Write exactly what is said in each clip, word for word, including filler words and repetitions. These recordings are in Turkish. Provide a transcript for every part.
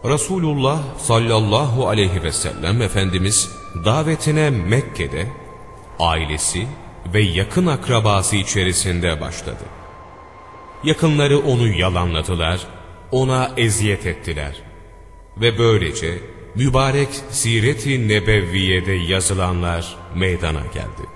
Resulullah sallallahu aleyhi ve sellem Efendimiz davetine Mekke'de ailesi ve yakın akrabası içerisinde başladı. Yakınları onu yalanladılar, ona eziyet ettiler ve böylece mübarek Siret-i Nebevviye'de yazılanlar meydana geldi.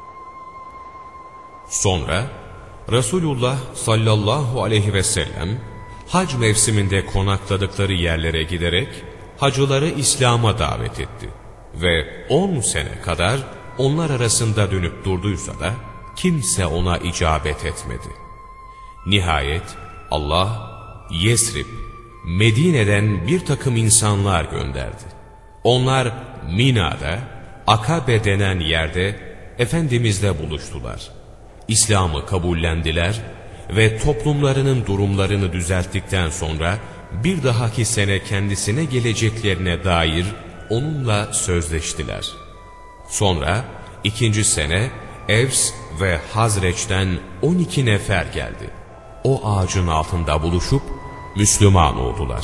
Sonra Resulullah sallallahu aleyhi ve sellem hac mevsiminde konakladıkları yerlere giderek hacıları İslam'a davet etti ve on sene kadar onlar arasında dönüp durduysa da kimse ona icabet etmedi. Nihayet Allah Yesrib, Medine'den bir takım insanlar gönderdi. Onlar Mina'da, Akabe denen yerde Efendimizle buluştular. İslam'ı kabullendiler ve toplumlarının durumlarını düzelttikten sonra bir dahaki sene kendisine geleceklerine dair onunla sözleştiler. Sonra ikinci sene Evs ve Hazreç'ten on iki nefer geldi. O ağacın altında buluşup Müslüman oldular.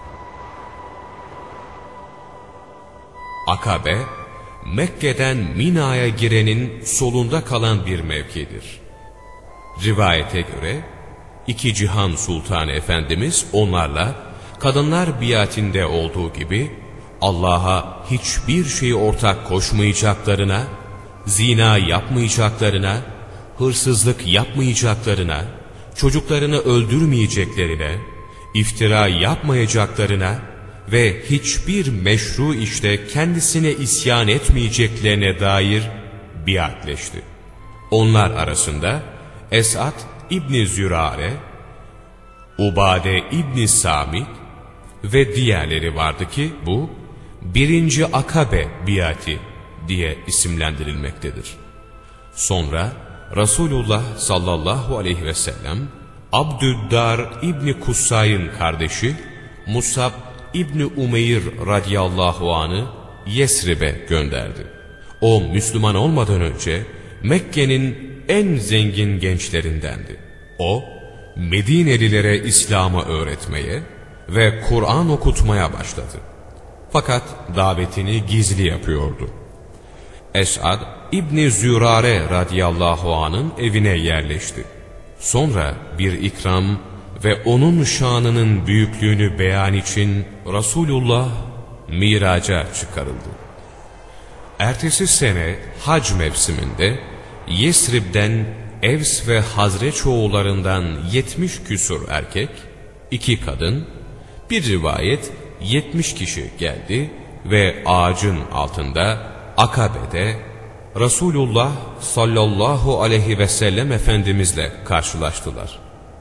Akabe, Mekke'den Mina'ya girenin solunda kalan bir mevkidir. Rivayete göre iki cihan sultanı Efendimiz onlarla kadınlar biatinde olduğu gibi Allah'a hiçbir şeyi ortak koşmayacaklarına, zina yapmayacaklarına, hırsızlık yapmayacaklarına, çocuklarını öldürmeyeceklerine, iftira yapmayacaklarına ve hiçbir meşru işte kendisine isyan etmeyeceklerine dair biatleşti. Onlar arasında Esad İbni Zürare, Ubade İbni Samit ve diğerleri vardı ki bu birinci Akabe biati diye isimlendirilmektedir. Sonra Resulullah sallallahu aleyhi ve sellem Abdüddar İbni Kussay'ın kardeşi Musab İbni Umeyr radıyallahu anh'ı Yesrib'e gönderdi. O Müslüman olmadan önce Mekke'nin en zengin gençlerindendi. O Medinelilere İslam'ı öğretmeye ve Kur'an okutmaya başladı. Fakat davetini gizli yapıyordu. Esad İbni Zürare radıyallahu anh'ın evine yerleşti. Sonra bir ikram ve onun şanının büyüklüğünü beyan için Resulullah Miraç'a çıkarıldı. Ertesi sene hac mevsiminde Yesrib'den Evs ve Hazreç oğullarından yetmiş küsur erkek, iki kadın, bir rivayet yetmiş kişi geldi ve ağacın altında Akabe'de Resulullah sallallahu aleyhi ve sellem Efendimizle karşılaştılar.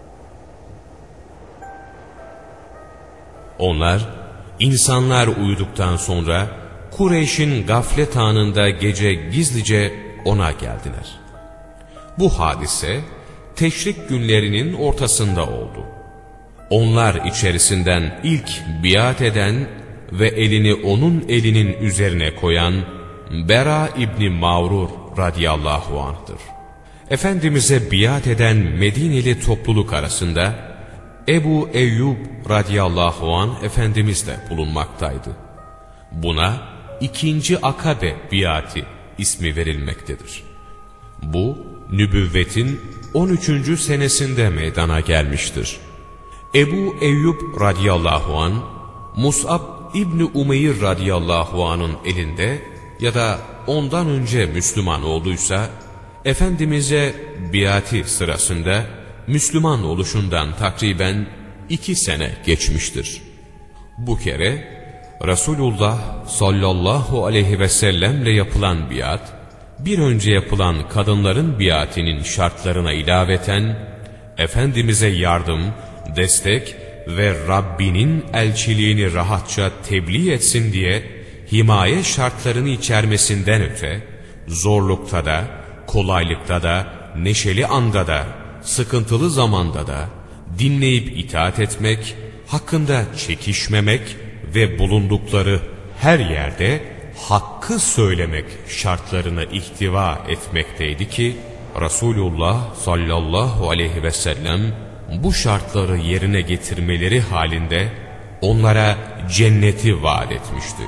Onlar, insanlar uyuduktan sonra Kureyş'in gaflet anında gece gizlice ona geldiler. Bu hadise teşrik günlerinin ortasında oldu. Onlar içerisinden ilk biat eden ve elini onun elinin üzerine koyan Bera İbni Mağrur radıyallahu anh'tır. Efendimiz'e biat eden Medineli topluluk arasında Ebu Eyyub radıyallahu anh Efendimiz de bulunmaktaydı. Buna ikinci Akabe biati ismi verilmektedir. Bu nübüvvetin on üçüncü senesinde meydana gelmiştir. Ebu Eyyub radıyallahu anh, Mus'ab İbni Umeyr radıyallahu anh'ın elinde ya da ondan önce Müslüman olduysa, Efendimiz'e biati sırasında Müslüman oluşundan takriben iki sene geçmiştir. Bu kere Resulullah sallallahu aleyhi ve sellemle yapılan biat, bir önce yapılan kadınların biatinin şartlarına ilaveten, Efendimiz'e yardım, destek ve Rabbinin elçiliğini rahatça tebliğ etsin diye himaye şartlarını içermesinden öte, zorlukta da, kolaylıkta da, neşeli anda da, sıkıntılı zamanda da dinleyip itaat etmek, hakkında çekişmemek ve bulundukları her yerde hakkı söylemek şartlarını ihtiva etmekteydi ki Resulullah sallallahu aleyhi ve sellem bu şartları yerine getirmeleri halinde onlara cenneti vaat etmişti.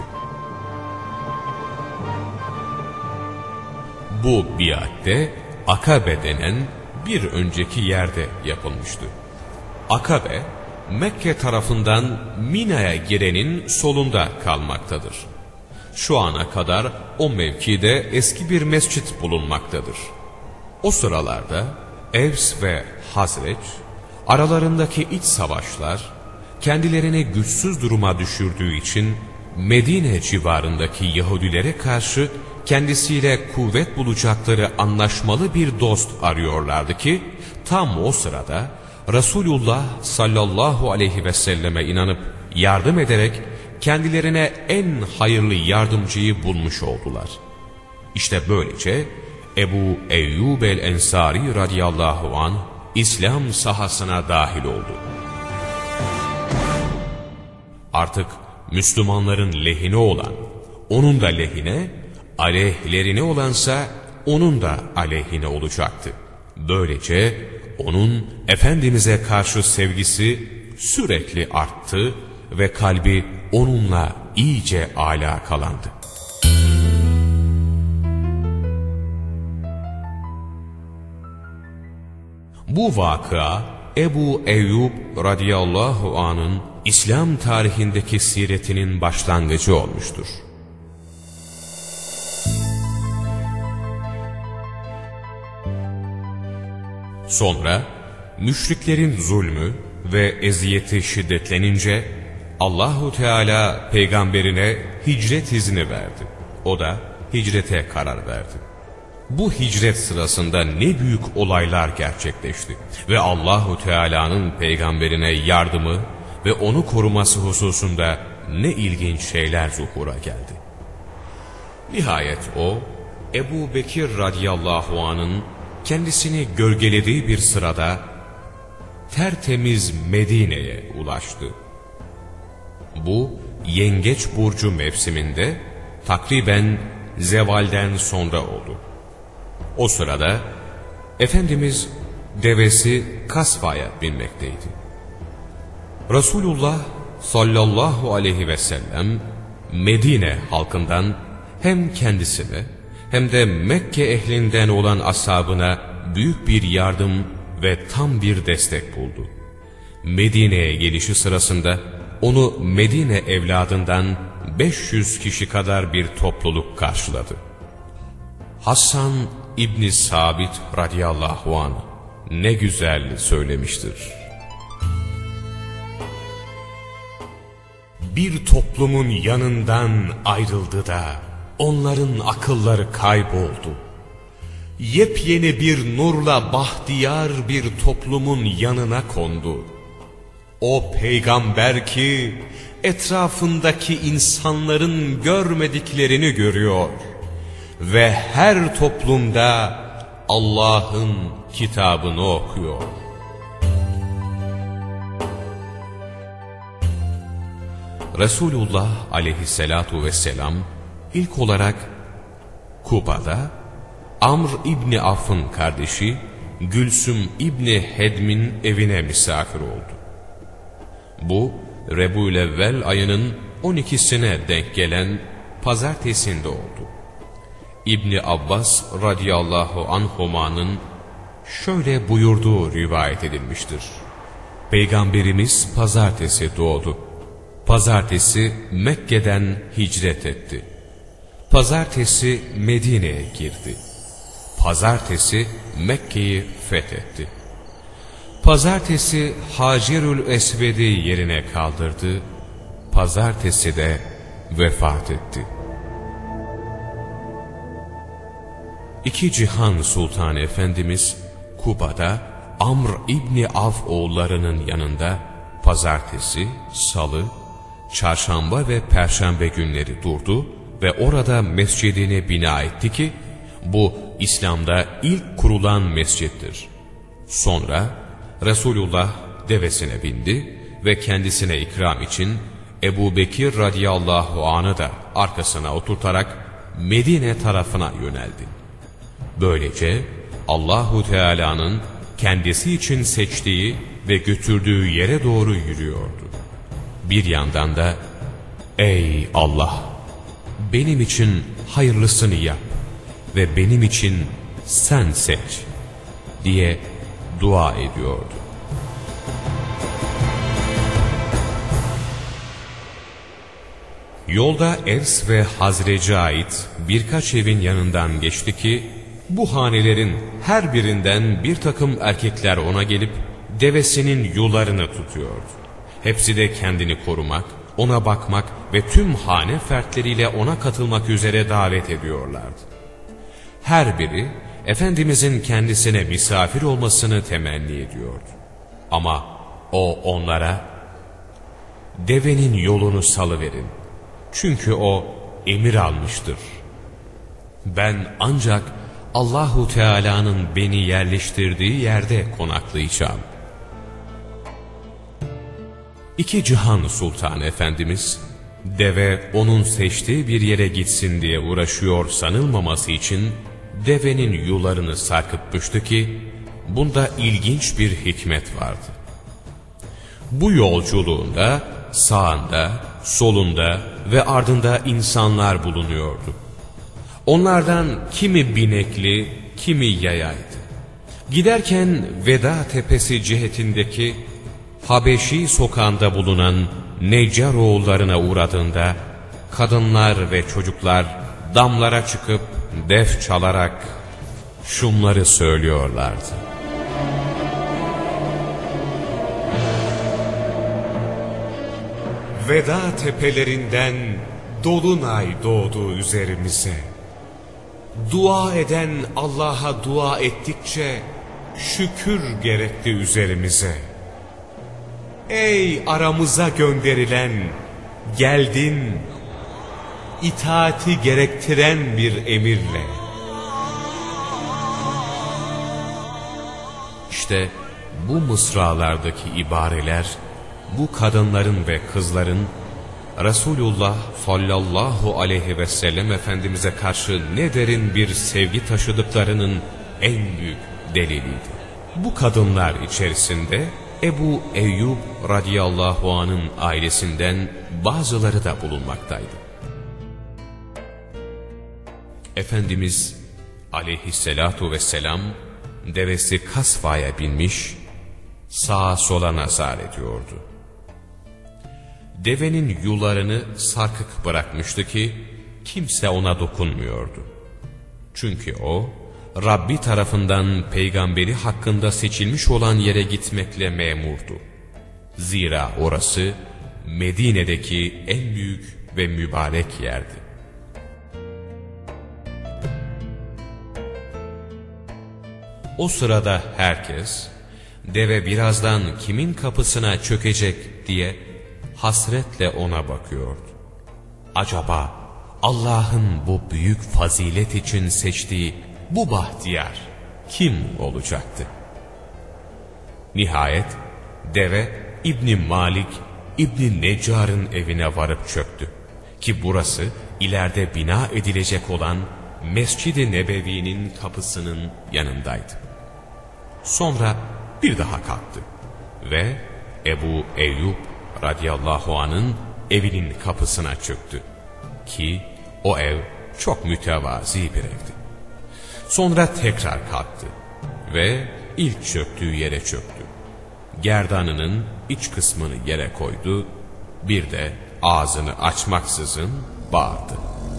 Bu biatte Akabe denen bir önceki yerde yapılmıştı. Akabe, Mekke tarafından Mina'ya girenin solunda kalmaktadır. Şu ana kadar o mevkide eski bir mescit bulunmaktadır. O sıralarda Evs ve Hazreç, aralarındaki iç savaşlar, kendilerini güçsüz duruma düşürdüğü için Medine civarındaki Yahudilere karşı kendisiyle kuvvet bulacakları anlaşmalı bir dost arıyorlardı ki, tam o sırada Resulullah sallallahu aleyhi ve selleme inanıp yardım ederek kendilerine en hayırlı yardımcıyı bulmuş oldular. İşte böylece Ebu Eyyub el-Ensari radıyallahu anh İslam sahasına dahil oldu. Artık Müslümanların lehine olan, onun da lehine, aleyhlerine olansa onun da aleyhine olacaktı. Böylece onun Efendimiz'e karşı sevgisi sürekli arttı ve kalbi onunla iyice alakalandı. Bu vakıa Ebu Eyyub radıyallahu anh'ın İslam tarihindeki siretinin başlangıcı olmuştur. Sonra müşriklerin zulmü ve eziyeti şiddetlenince Allahu Teala peygamberine hicret izni verdi. O da hicrete karar verdi. Bu hicret sırasında ne büyük olaylar gerçekleşti ve Allahu Teala'nın peygamberine yardımı ve onu koruması hususunda ne ilginç şeyler zuhura geldi. Nihayet o, Ebu Bekir radıyallahu anh'ın kendisini gölgelediği bir sırada tertemiz Medine'ye ulaştı. Bu Yengeç burcu mevsiminde takriben zevalden sonra oldu. O sırada Efendimiz devesi Kasva'ya binmekteydi. Resulullah sallallahu aleyhi ve sellem Medine halkından hem kendisine hem de Mekke ehlinden olan ashabına büyük bir yardım ve tam bir destek buldu. Medine'ye gelişi sırasında onu Medine evladından beş yüz kişi kadar bir topluluk karşıladı. Hasan İbni Sabit radıyallahu anh ne güzel söylemiştir. Bir toplumun yanından ayrıldı da onların akılları kayboldu. Yepyeni bir nurla bahtiyar bir toplumun yanına kondu. O peygamber ki etrafındaki insanların görmediklerini görüyor ve her toplumda Allah'ın kitabını okuyor. Resulullah aleyhissalatu vesselam ilk olarak Kuba'da Amr İbni Aff'ın kardeşi Gülsüm İbni Hedm'in evine misafir oldu. Bu Rebû'l-Evvel ayının on ikisine denk gelen pazartesinde oldu. İbni Abbas radıyallahu anhuma'nın şöyle buyurduğu rivayet edilmiştir. Peygamberimiz pazartesi doğdu. Pazartesi Mekke'den hicret etti. Pazartesi Medine'ye girdi. Pazartesi Mekke'yi fethetti. Pazartesi Hacerül Esved'i yerine kaldırdı. Pazartesi de vefat etti. İki Cihan Sultanı Efendimiz Kuba'da Amr İbni Avf oğullarının yanında pazartesi, salı, çarşamba ve perşembe günleri durdu ve orada mescidini bina etti ki bu İslam'da ilk kurulan mescittir. Sonra Resulullah devesine bindi ve kendisine ikram için Ebu Bekir radıyallahu anh'ı da arkasına oturtarak Medine tarafına yöneldi. Böylece Allahu Teala'nın kendisi için seçtiği ve götürdüğü yere doğru yürüyordu. bir yandan da ''Ey Allah, benim için hayırlısını yap ve benim için sen seç'' diye dua ediyordu. Yolda Evs ve Hazrec'e ait birkaç evin yanından geçti ki, bu hanelerin her birinden bir takım erkekler ona gelip devesinin yularını tutuyordu. Hepsi de kendini korumak, ona bakmak ve tüm hane fertleriyle ona katılmak üzere davet ediyorlardı. Her biri Efendimizin kendisine misafir olmasını temenni ediyordu. Ama o onlara devenin yolunu salıverin. Çünkü o emir almıştır. Ben ancak Allahu Teala'nın beni yerleştirdiği yerde konaklayacağım. İki Cihan Sultanı Efendimiz, deve onun seçtiği bir yere gitsin diye uğraşıyor sanılmaması için devenin yularını sarkıtmıştı ki, bunda ilginç bir hikmet vardı. Bu yolculuğunda sağında, solunda ve ardında insanlar bulunuyordu. Onlardan kimi binekli, kimi yayaydı. Giderken Veda Tepesi cihetindeki Habeşi sokağında bulunan Neccaroğullarına uğradığında, kadınlar ve çocuklar damlara çıkıp def çalarak şunları söylüyorlardı: Veda tepelerinden dolunay doğdu üzerimize. Dua eden Allah'a dua ettikçe şükür gerekti üzerimize. Ey aramıza gönderilen, geldin itaati gerektiren bir emirle. İşte bu mısralardaki ibareler, bu kadınların ve kızların Resulullah sallallahu aleyhi ve sellem Efendimiz'e karşı ne derin bir sevgi taşıdıklarının en büyük deliliydi. Bu kadınlar içerisinde Ebu Eyyub radıyallahu anh'ın ailesinden bazıları da bulunmaktaydı. Efendimiz aleyhisselatu vesselam devesi Kasva'ya binmiş, sağa sola nazar ediyordu. Devenin yularını sarkık bırakmıştı ki kimse ona dokunmuyordu. Çünkü o Rabbi tarafından peygamberi hakkında seçilmiş olan yere gitmekle memurdu. Zira orası Medine'deki en büyük ve mübarek yerdi. O sırada herkes deve birazdan kimin kapısına çökecek diye hasretle ona bakıyordu. Acaba Allah'ın bu büyük fazilet için seçtiği bu bahtiyar kim olacaktı? Nihayet deve İbn Malik İbn Neccar'ın evine varıp çöktü. Ki burası ileride bina edilecek olan Mescid-i Nebevi'nin kapısının yanındaydı. Sonra bir daha kalktı ve Ebu Eyyub radıyallahu anh'ın evinin kapısına çöktü. Ki o ev çok mütevazi bir evdi. Sonra tekrar kalktı ve ilk çöktüğü yere çöktü. Gerdanının iç kısmını yere koydu, bir de ağzını açmaksızın bağırdı.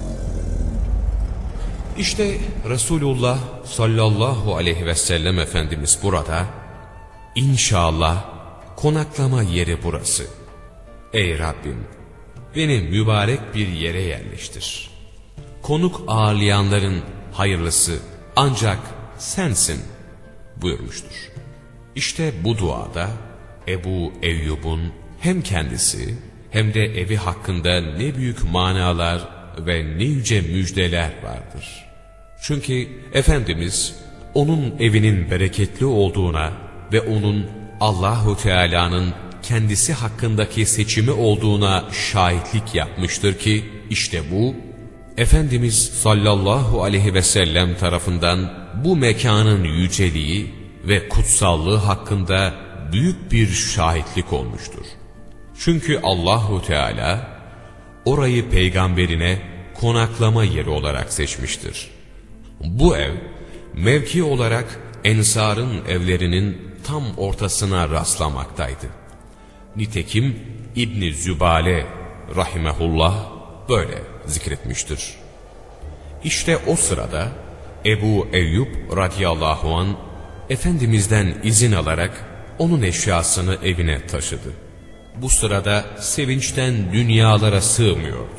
İşte Resulullah sallallahu aleyhi ve sellem Efendimiz burada, İnşallah konaklama yeri burası. Ey Rabbim, beni mübarek bir yere yerleştir. Konuk ağırlayanların hayırlısı ancak sensin buyurmuştur. İşte bu duada Ebu Eyyub'un hem kendisi hem de evi hakkında ne büyük manalar ve ne yüce müjdeler vardır. Çünkü Efendimiz onun evinin bereketli olduğuna ve onun Allahu Teala'nın kendisi hakkındaki seçimi olduğuna şahitlik yapmıştır ki işte bu Efendimiz sallallahu aleyhi ve sellem tarafından bu mekanın yüceliği ve kutsallığı hakkında büyük bir şahitlik olmuştur. Çünkü Allahu Teala orayı peygamberine konaklama yeri olarak seçmiştir. Bu ev mevki olarak Ensar'ın evlerinin tam ortasına rastlamaktaydı. Nitekim İbn-i Zübale rahimehullah böyle zikretmiştir. İşte o sırada Ebu Eyyub radıyallahu an Efendimiz'den izin alarak onun eşyasını evine taşıdı. Bu sırada sevinçten dünyalara sığmıyordu.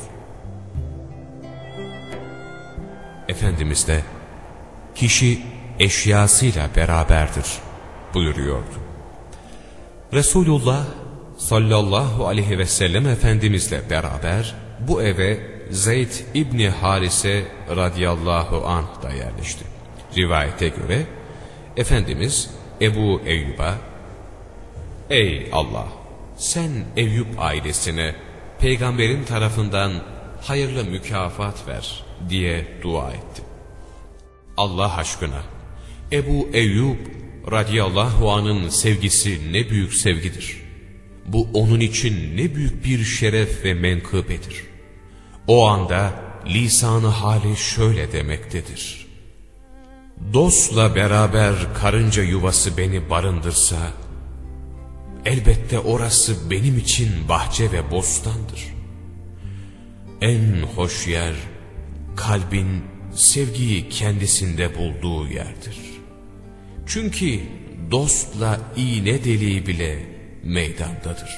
Efendimiz de kişi eşyasıyla beraberdir buyuruyordu. Resulullah sallallahu aleyhi ve sellem Efendimizle beraber bu eve Zeyd İbni Harise radıyallahu anh da yerleşti. Rivayete göre Efendimiz Ebu Eyyub'a "Ey Allah! Sen Eyyub ailesine peygamberin tarafından hayırlı mükafat ver" diye dua etti. Allah aşkına Ebu Eyyub radıyallahu anh'ın sevgisi ne büyük sevgidir. Bu onun için ne büyük bir şeref ve menkıbedir. O anda lisan-ı hali şöyle demektedir: dostla beraber karınca yuvası beni barındırsa, elbette orası benim için bahçe ve bostandır. En hoş yer, kalbin sevgiyi kendisinde bulduğu yerdir. Çünkü dostla iğne deliği bile meydandadır.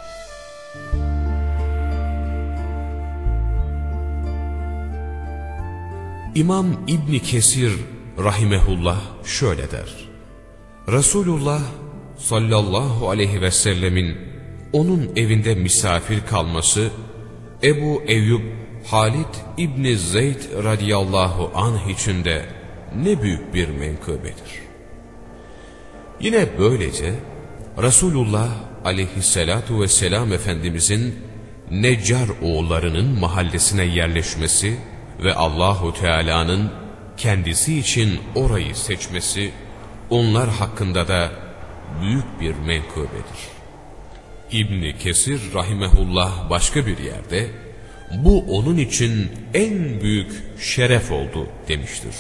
İmam İbn Kesir rahimehullah şöyle der: Resulullah sallallahu aleyhi ve sellemin onun evinde misafir kalması, Ebu Eyyub Halid İbni Zeyd radıyallahu anh için de ne büyük bir menkıbedir. Yine böylece Resulullah aleyhissalatu vesselam Efendimizin Neccar oğullarının mahallesine yerleşmesi ve Allahu Teala'nın kendisi için orayı seçmesi onlar hakkında da büyük bir menkıbedir. İbn Kesir rahimehullah başka bir yerde bu onun için en büyük şeref oldu demiştir.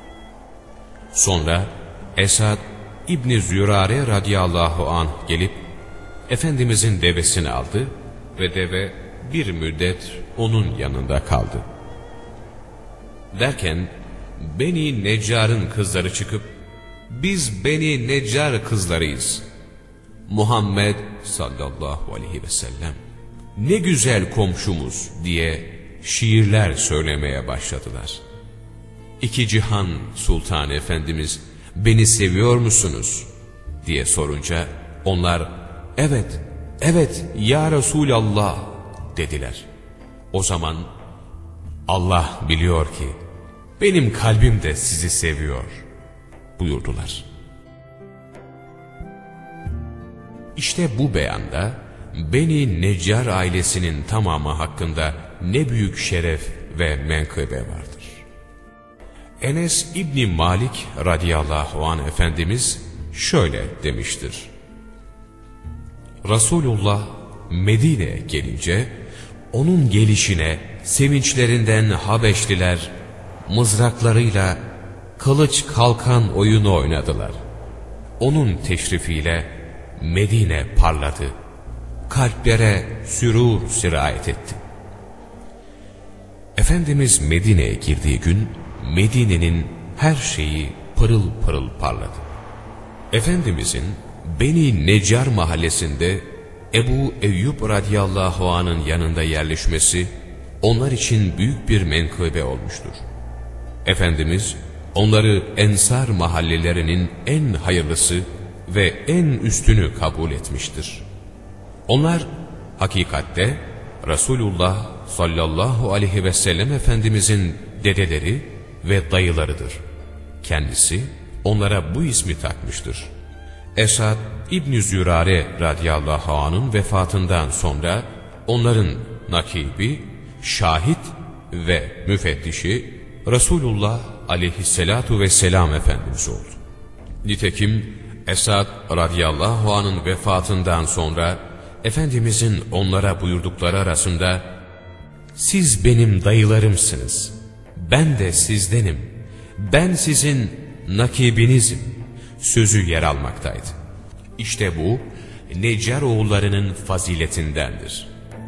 Sonra Esad İbn Zürare radıyallahu anh gelip Efendimizin devesini aldı ve deve bir müddet onun yanında kaldı. Derken Beni Neccar'ın kızları çıkıp biz Beni Neccar kızlarıyız, Muhammed sallallahu aleyhi ve sellem ne güzel komşumuz diye şiirler söylemeye başladılar. İki cihan Sultan Efendimiz beni seviyor musunuz diye sorunca onlar evet evet ya Resulallah dediler. O zaman Allah biliyor ki benim kalbim de sizi seviyor buyurdular. İşte bu beyanda Beni Neccar ailesinin tamamı hakkında ne büyük şeref ve menkıbe vardır. Enes İbni Malik radıyallahu anh Efendimiz şöyle demiştir: Resulullah Medine'ye gelince onun gelişine sevinçlerinden Habeşliler mızraklarıyla kılıç kalkan oyunu oynadılar. Onun teşrifiyle Medine parladı, kalplere sürur sirayet etti. Efendimiz Medine'ye girdiği gün Medine'nin her şeyi pırıl pırıl parladı. Efendimizin Beni Neccar mahallesinde Ebu Eyyub radıyallahu anh'ın yanında yerleşmesi onlar için büyük bir menkıbe olmuştur. Efendimiz onları Ensar mahallelerinin en hayırlısı ve en üstünü kabul etmiştir. Onlar hakikatte Resulullah sallallahu aleyhi ve sellem Efendimizin dedeleri ve dayılarıdır. Kendisi onlara bu ismi takmıştır. Esad İbn Zürare radıyallahu anh'ın vefatından sonra onların nakibi, şahit ve müfettişi Resulullah aleyhissalatu vesselam Efendimiz oldu. Nitekim Esad radıyallahu anh'ın vefatından sonra Efendimizin onlara buyurdukları arasında "Siz benim dayılarımsınız, ben de sizdenim, ben sizin nakibinizim" sözü yer almaktaydı. İşte bu Neccar oğullarının faziletindendir.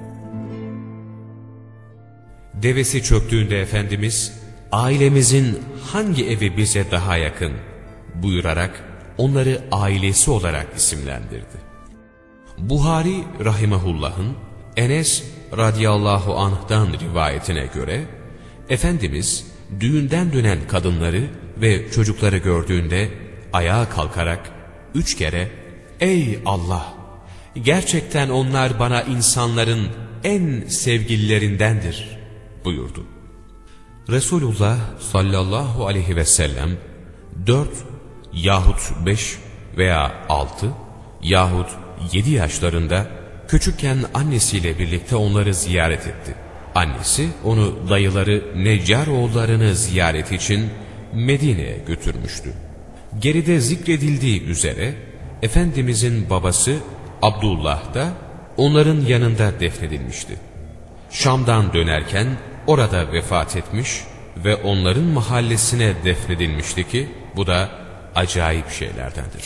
Devesi çöktüğünde Efendimiz, ailemizin hangi evi bize daha yakın buyurarak onları ailesi olarak isimlendirdi. Buhari rahimehullah'ın Enes radıyallahu anh'dan rivayetine göre Efendimiz düğünden dönen kadınları ve çocukları gördüğünde ayağa kalkarak üç kere "Ey Allah! Gerçekten onlar bana insanların en sevgililerindendir" buyurdu. Resulullah sallallahu aleyhi ve sellem dört yahut beş veya altı yahut yedi yaşlarında küçükken annesiyle birlikte onları ziyaret etti. Annesi onu dayıları Neccar oğullarını ziyaret için Medine'ye götürmüştü. Geride zikredildiği üzere Efendimizin babası Abdullah da onların yanında defnedilmişti. Şam'dan dönerken orada vefat etmiş ve onların mahallesine defnedilmişti ki bu da acayip şeylerdendir.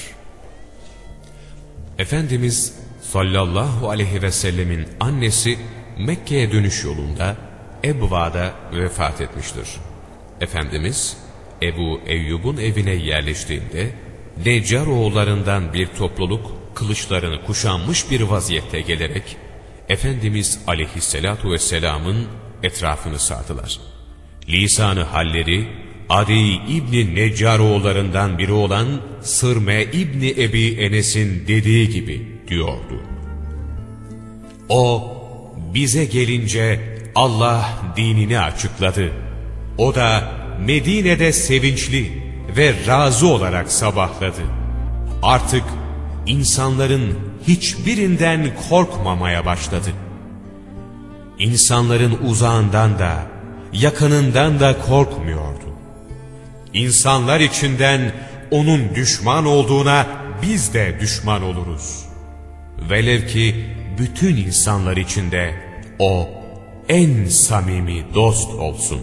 Efendimiz sallallahu aleyhi ve sellemin annesi Mekke'ye dönüş yolunda Ebva'da vefat etmiştir. Efendimiz Ebu Eyyub'un evine yerleştiğinde Neccar oğullarından bir topluluk kılıçlarını kuşanmış bir vaziyette gelerek Efendimiz aleyhissalatu vesselamın etrafını sardılar. Lisanı halleri Adi İbni Neccar oğullarından biri olan Sırme İbni Ebi Enes'in dediği gibi diyordu. O bize gelince Allah dinini açıkladı. O da Medine'de sevinçli ve razı olarak sabahladı. Artık insanların hiçbirinden korkmamaya başladı. İnsanların uzağından da yakınından da korkmuyordu. İnsanlar içinden onun düşman olduğuna biz de düşman oluruz. Velev ki bütün insanlar içinde o en samimi dost olsun.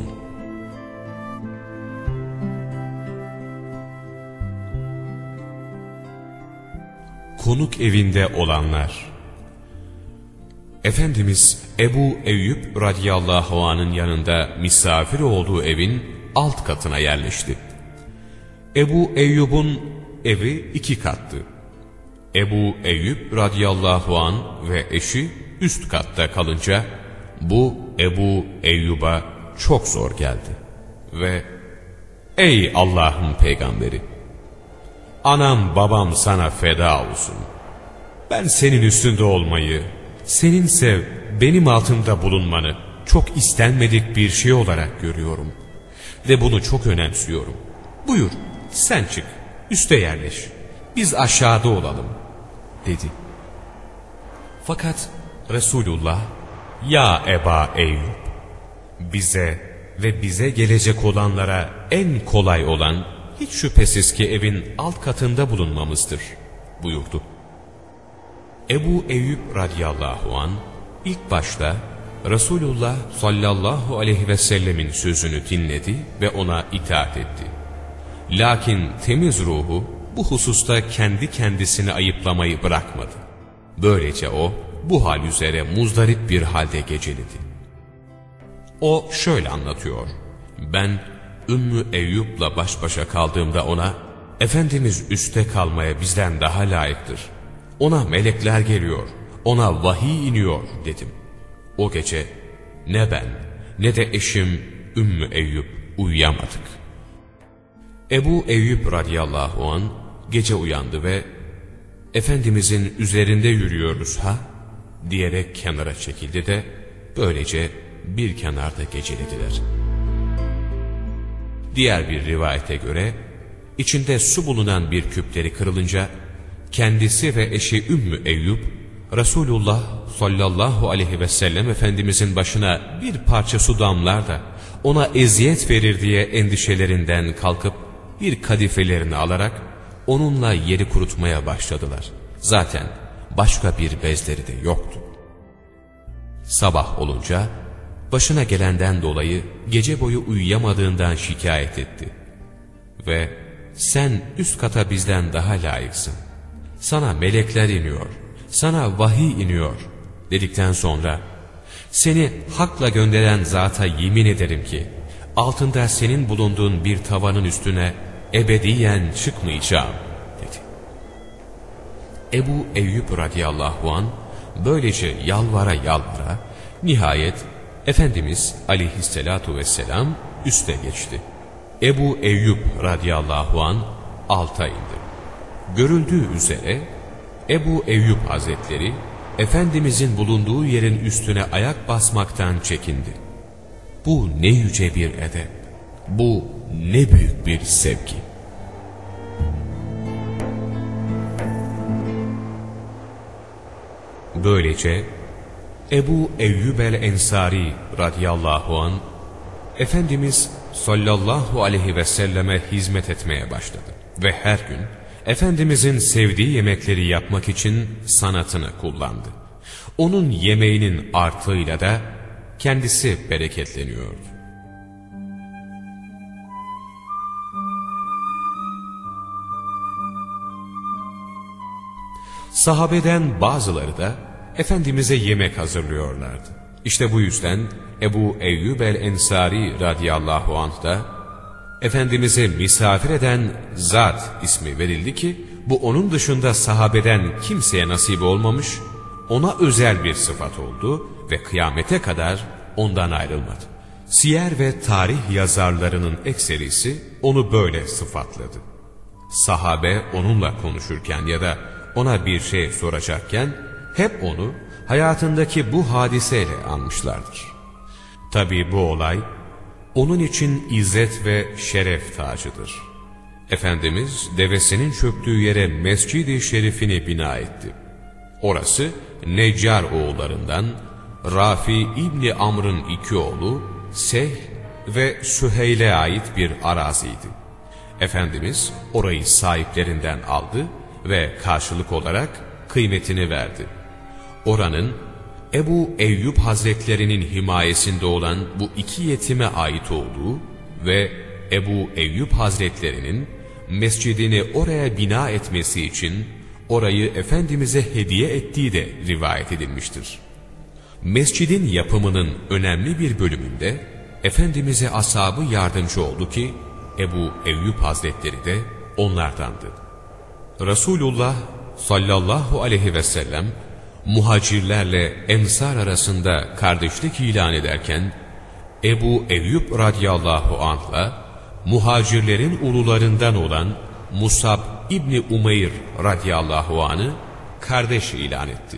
Konuk evinde olanlar. Efendimiz Ebu Eyyub radıyallahu anh'ın yanında misafir olduğu evin alt katına yerleşti. Ebu Eyyub'un evi iki kattı. Ebu Eyyub radıyallahu anh ve eşi üst katta kalınca bu Ebu Eyyub'a çok zor geldi. Ve "Ey Allah'ın peygamberi! Anam babam sana feda olsun. Ben senin üstünde olmayı, seninse benim altımda bulunmanı çok istenmedik bir şey olarak görüyorum. Ve bunu çok önemsiyorum. Buyur sen çık, üste yerleş. Biz aşağıda olalım" dedi. Fakat Resulullah, "Ya Eba Eyyub, bize ve bize gelecek olanlara en kolay olan hiç şüphesiz ki evin alt katında bulunmamızdır" buyurdu. Ebu Eyyub radıyallahu anh ilk başta Resulullah sallallahu aleyhi ve sellemin sözünü dinledi ve ona itaat etti. Lakin temiz ruhu bu hususta kendi kendisini ayıplamayı bırakmadı. Böylece o bu hal üzere muzdarip bir halde geceledi. O şöyle anlatıyor: "Ben Ümmü Eyyub'la baş başa kaldığımda ona, Efendimiz üste kalmaya bizden daha layıktır. Ona melekler geliyor, ona vahiy iniyor" dedim. O gece ne ben ne de eşim Ümmü Eyyub uyuyamadık. Ebu Eyyub radıyallahu anh gece uyandı ve "Efendimizin üzerinde yürüyoruz ha?" diyerek kenara çekildi de böylece bir kenarda gecelediler. Diğer bir rivayete göre içinde su bulunan bir küpleri kırılınca kendisi ve eşi Ümmü Eyyub Resulullah sallallahu aleyhi ve sellem Efendimizin başına bir parça su damlar da ona eziyet verir diye endişelerinden kalkıp bir kadifelerini alarak onunla yeri kurutmaya başladılar. Zaten başka bir bezleri de yoktu. Sabah olunca başına gelenden dolayı gece boyu uyuyamadığından şikayet etti. Ve sen üst kata bizden daha layıksın. Sana melekler iniyor, sana vahiy iniyor dedikten sonra seni hakla gönderen zata yemin ederim ki altında senin bulunduğun bir tavanın üstüne ebediyen çıkmayacağım dedi. Ebu Eyyub radıyallahu an böylece yalvara yalvara nihayet Efendimiz aleyhissalatu vesselam üste geçti. Ebu Eyyub radıyallahu an alta indi. Görüldüğü üzere Ebu Eyyub Hazretleri Efendimizin bulunduğu yerin üstüne ayak basmaktan çekindi. Bu ne yüce bir edep, bu ne büyük bir sevgi. Böylece Ebu Eyyub el-Ensari radıyallahu an Efendimiz sallallahu aleyhi ve selleme hizmet etmeye başladı ve her gün Efendimizin sevdiği yemekleri yapmak için sanatını kullandı. Onun yemeğinin artığıyla da kendisi bereketleniyordu. Sahabeden bazıları da Efendimiz'e yemek hazırlıyorlardı. İşte bu yüzden Ebu Eyyub el-Ensari radıyallahu anh da Efendimiz'e misafir eden zat ismi verildi ki bu onun dışında sahabeden kimseye nasip olmamış, ona özel bir sıfat oldu ve kıyamete kadar ondan ayrılmadı. Siyer ve tarih yazarlarının ekserisi onu böyle sıfatladı. Sahabe onunla konuşurken ya da ona bir şey soracakken hep onu hayatındaki bu hadiseyle anmışlardır. Tabi bu olay onun için izzet ve şeref tacıdır. Efendimiz devesinin çöktüğü yere Mescid-i Şerif'ini bina etti. Orası Neccar oğullarından Rafi İbni Amr'ın iki oğlu Sehl ve Süheyl'e ait bir araziydi. Efendimiz orayı sahiplerinden aldı ve karşılık olarak kıymetini verdi. Oranın Ebu Eyyub Hazretlerinin himayesinde olan bu iki yetime ait olduğu ve Ebu Eyyub Hazretlerinin mescidini oraya bina etmesi için orayı Efendimiz'e hediye ettiği de rivayet edilmiştir. Mescidin yapımının önemli bir bölümünde Efendimiz'e ashabı yardımcı oldu ki Ebu Eyyub Hazretleri de onlardandı. Resulullah sallallahu aleyhi ve sellem muhacirlerle ensar arasında kardeşlik ilan ederken Ebu Eyyub radıyallahu anh'la muhacirlerin ulularından olan Musab İbni Umeyr radıyallahu anh'ı kardeş ilan etti.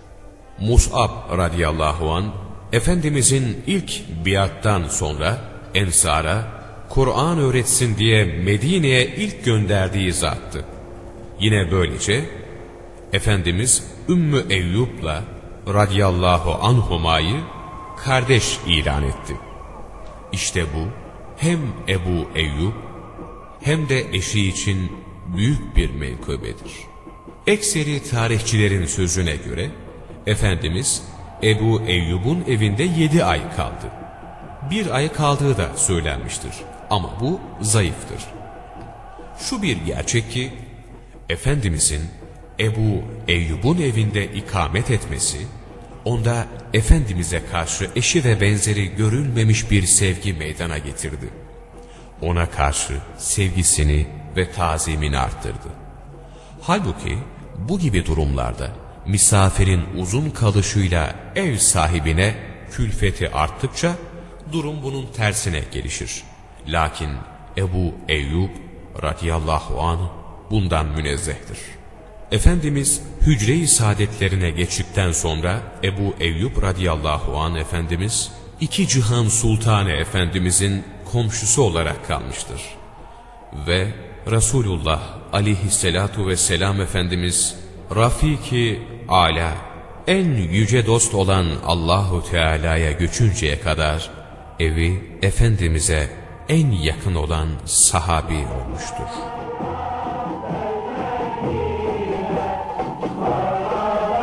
Musab radıyallahu anh Efendimizin ilk biattan sonra ensara Kur'an öğretsin diye Medine'ye ilk gönderdiği zattı. Yine böylece Efendimiz Ümmü Eyyub'la radıyallahu anhumayı kardeş ilan etti. İşte bu hem Ebu Eyyub hem de eşi için büyük bir menkıbedir. Ekseri tarihçilerin sözüne göre Efendimiz Ebu Eyyub'un evinde yedi ay kaldı. Bir ay kaldığı da söylenmiştir ama bu zayıftır. Şu bir gerçek ki Efendimizin Ebu Eyyub'un evinde ikamet etmesi, onda Efendimiz'e karşı eşi ve benzeri görülmemiş bir sevgi meydana getirdi. Ona karşı sevgisini ve tazimini arttırdı. Halbuki bu gibi durumlarda misafirin uzun kalışıyla ev sahibine külfeti arttıkça durum bunun tersine gelişir. Lakin Ebu Eyyub radıyallahu anh bundan münezzehtir. Efendimiz hücre-i saadetlerine geçtikten sonra Ebu Eyyub radıyallahu anh Efendimiz iki cihan sultanı Efendimizin komşusu olarak kalmıştır. Ve Resulullah aleyhissalatu vesselam Efendimiz Rafiki Ala en yüce dost olan Allahu Teala'ya göçünceye kadar evi Efendimiz'e en yakın olan sahabi olmuştur.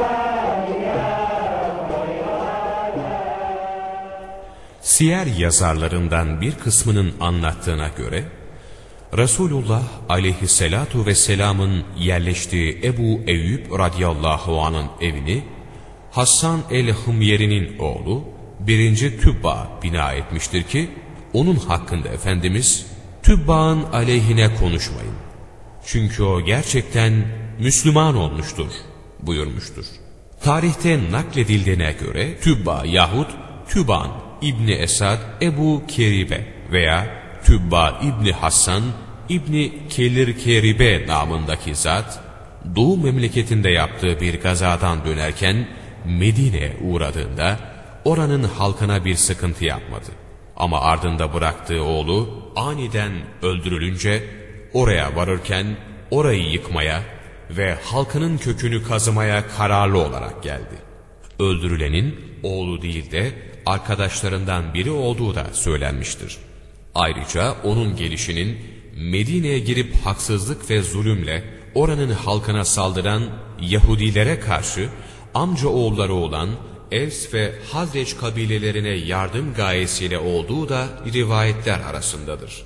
Siyer yazarlarından bir kısmının anlattığına göre, Resulullah aleyhissalatu vesselamın yerleştiği Ebu Eyyub radıyallahu anh'ın evini Hasan el-Hımyeri'nin oğlu birinci Tübba bina etmiştir ki, onun hakkında Efendimiz, Tübba'nın aleyhine konuşmayın. Çünkü o gerçekten Müslüman olmuştur buyurmuştur. Tarihte nakledildiğine göre Tübba yahut Tüban İbni Esad Ebu Keribe veya Tübba İbni Hasan İbni Kelir Keribe namındaki zat, Doğu memleketinde yaptığı bir gazadan dönerken Medine'ye uğradığında oranın halkına bir sıkıntı yapmadı. Ama ardında bıraktığı oğlu aniden öldürülünce oraya varırken orayı yıkmaya ve halkının kökünü kazımaya kararlı olarak geldi. Öldürülenin oğlu değil de arkadaşlarından biri olduğu da söylenmiştir. Ayrıca onun gelişinin Medine'ye girip haksızlık ve zulümle oranın halkına saldıran Yahudilere karşı amca oğulları olan Evs ve Hazreç kabilelerine yardım gayesiyle olduğu da rivayetler arasındadır.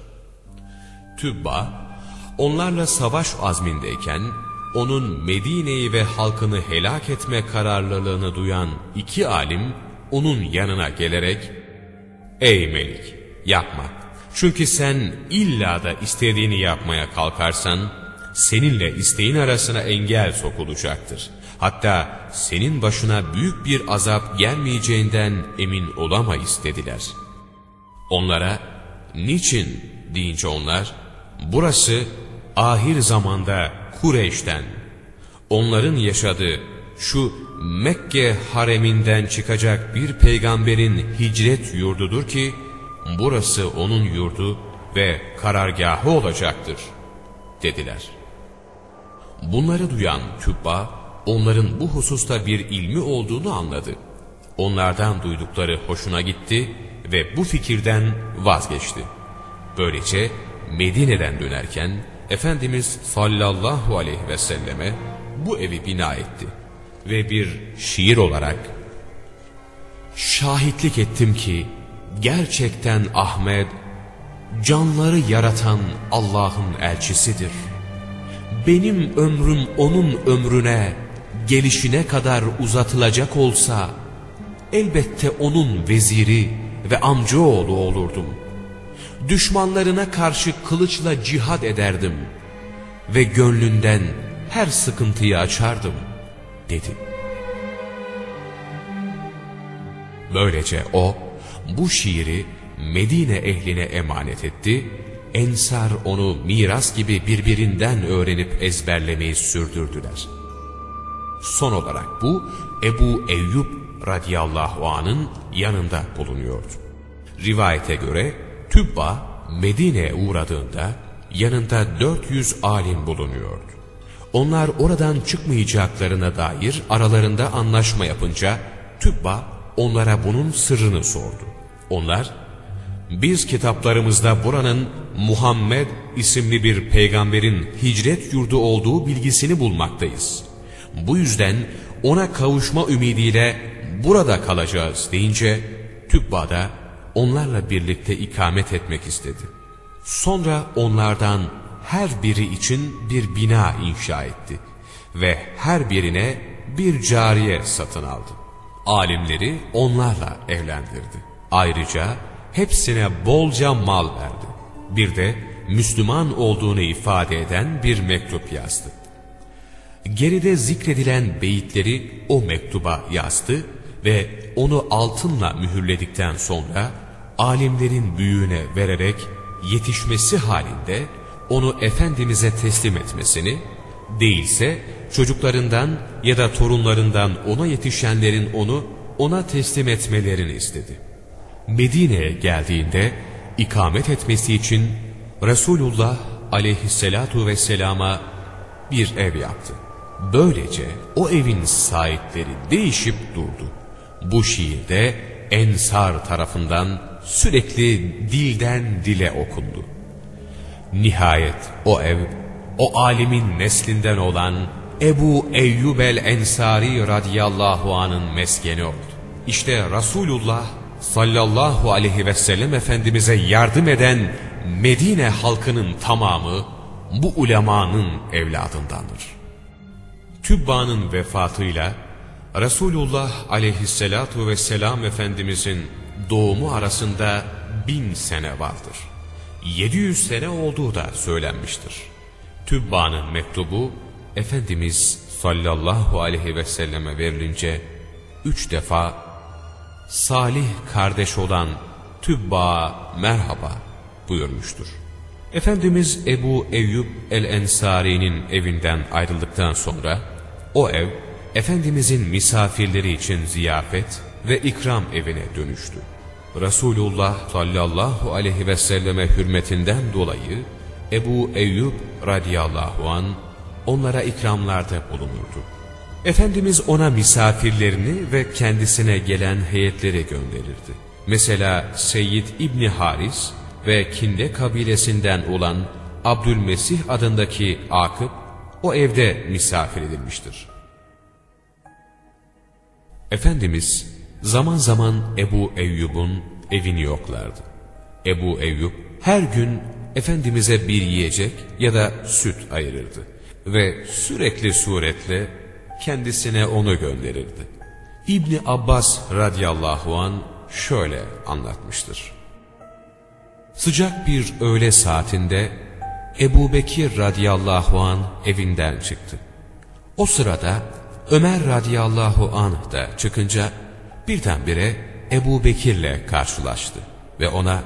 Tübba, onlarla savaş azmindeyken onun Medine'yi ve halkını helak etme kararlılığını duyan iki alim onun yanına gelerek, "Ey Melik, yapma. Çünkü sen illa da istediğini yapmaya kalkarsan seninle isteğin arasına engel sokulacaktır. Hatta senin başına büyük bir azap gelmeyeceğinden emin olamayız" dediler. Onlara "Niçin?" deyince onlar, "Burası ahir zamanda Kureyş'ten, onların yaşadığı şu Mekke hareminden çıkacak bir peygamberin hicret yurdudur ki, burası onun yurdu ve karargahı olacaktır" dediler. Bunları duyan Tübba, onların bu hususta bir ilmi olduğunu anladı. Onlardan duydukları hoşuna gitti ve bu fikirden vazgeçti. Böylece Medine'den dönerken Efendimiz sallallahu aleyhi ve selleme bu evi bina etti ve bir şiir olarak, "Şahitlik ettim ki gerçekten Ahmet, canları yaratan Allah'ın elçisidir. Benim ömrüm onun ömrüne, gelişine kadar uzatılacak olsa, elbette onun veziri ve amcaoğlu olurdum. Düşmanlarına karşı kılıçla cihad ederdim ve gönlünden her sıkıntıyı açardım" dedi. Böylece o, bu şiiri Medine ehline emanet etti, Ensar onu miras gibi birbirinden öğrenip ezberlemeyi sürdürdüler. Son olarak bu, Ebu Eyyub radıyallahu anh'ın yanında bulunuyordu. Rivayete göre Tübba Medine'ye uğradığında yanında dört yüz alim bulunuyordu. Onlar oradan çıkmayacaklarına dair aralarında anlaşma yapınca Tübba onlara bunun sırrını sordu. Onlar, "Biz kitaplarımızda buranın Muhammed isimli bir peygamberin hicret yurdu olduğu bilgisini bulmaktayız. Bu yüzden ona kavuşma ümidiyle burada kalacağız" deyince Tübba da onlarla birlikte ikamet etmek istedi. Sonra onlardan her biri için bir bina inşa etti ve her birine bir cariye satın aldı. Alimleri onlarla evlendirdi. Ayrıca hepsine bolca mal verdi. Bir de Müslüman olduğunu ifade eden bir mektup yazdı. Geride zikredilen beyitleri o mektuba yazdı ve onu altınla mühürledikten sonra alimlerin büyüğüne vererek yetişmesi halinde onu Efendimiz'e teslim etmesini, değilse çocuklarından ya da torunlarından ona yetişenlerin onu ona teslim etmelerini istedi. Medine'ye geldiğinde ikamet etmesi için Resulullah aleyhissalatu vesselama bir ev yaptı. Böylece o evin sahipleri değişip durdu. Bu şiirde Ensar tarafından sürekli dilden dile okundu. Nihayet o ev, o alimin neslinden olan Ebu Eyyub el-Ensari radıyallahu anh'ın meskeni oldu. İşte Resulullah sallallahu aleyhi ve sellem Efendimiz'e yardım eden Medine halkının tamamı bu ulemanın evladındandır. Tübba'nın vefatıyla Resulullah aleyhissalatu vesselam Efendimiz'in doğumu arasında bin sene vardır. yedi yüz sene olduğu da söylenmiştir. Tübba'nın mektubu Efendimiz sallallahu aleyhi ve selleme verilince üç defa salih kardeş olan Tübba merhaba buyurmuştur. Efendimiz Ebu Eyyub el-Ensari'nin evinden ayrıldıktan sonra o ev Efendimizin misafirleri için ziyafet ve ikram evine dönüştü. Resulullah sallallahu aleyhi ve selleme hürmetinden dolayı Ebu Eyyub radıyallahu an onlara ikramlarda bulunurdu. Efendimiz ona misafirlerini ve kendisine gelen heyetleri gönderirdi. Mesela Seyyid İbni Haris ve Kinde kabilesinden olan Abdülmesih adındaki Akıp o evde misafir edilmiştir. Efendimiz zaman zaman Ebu Eyyub'un evini yoklardı. Ebu Eyyub her gün Efendimiz'e bir yiyecek ya da süt ayırırdı ve sürekli suretle kendisine onu gönderirdi. İbni Abbas radıyallahu an şöyle anlatmıştır. Sıcak bir öğle saatinde Ebu Bekir radıyallahu an evinden çıktı. O sırada Ömer radıyallahu anh da çıkınca birdenbire Ebu Bekir'le karşılaştı ve ona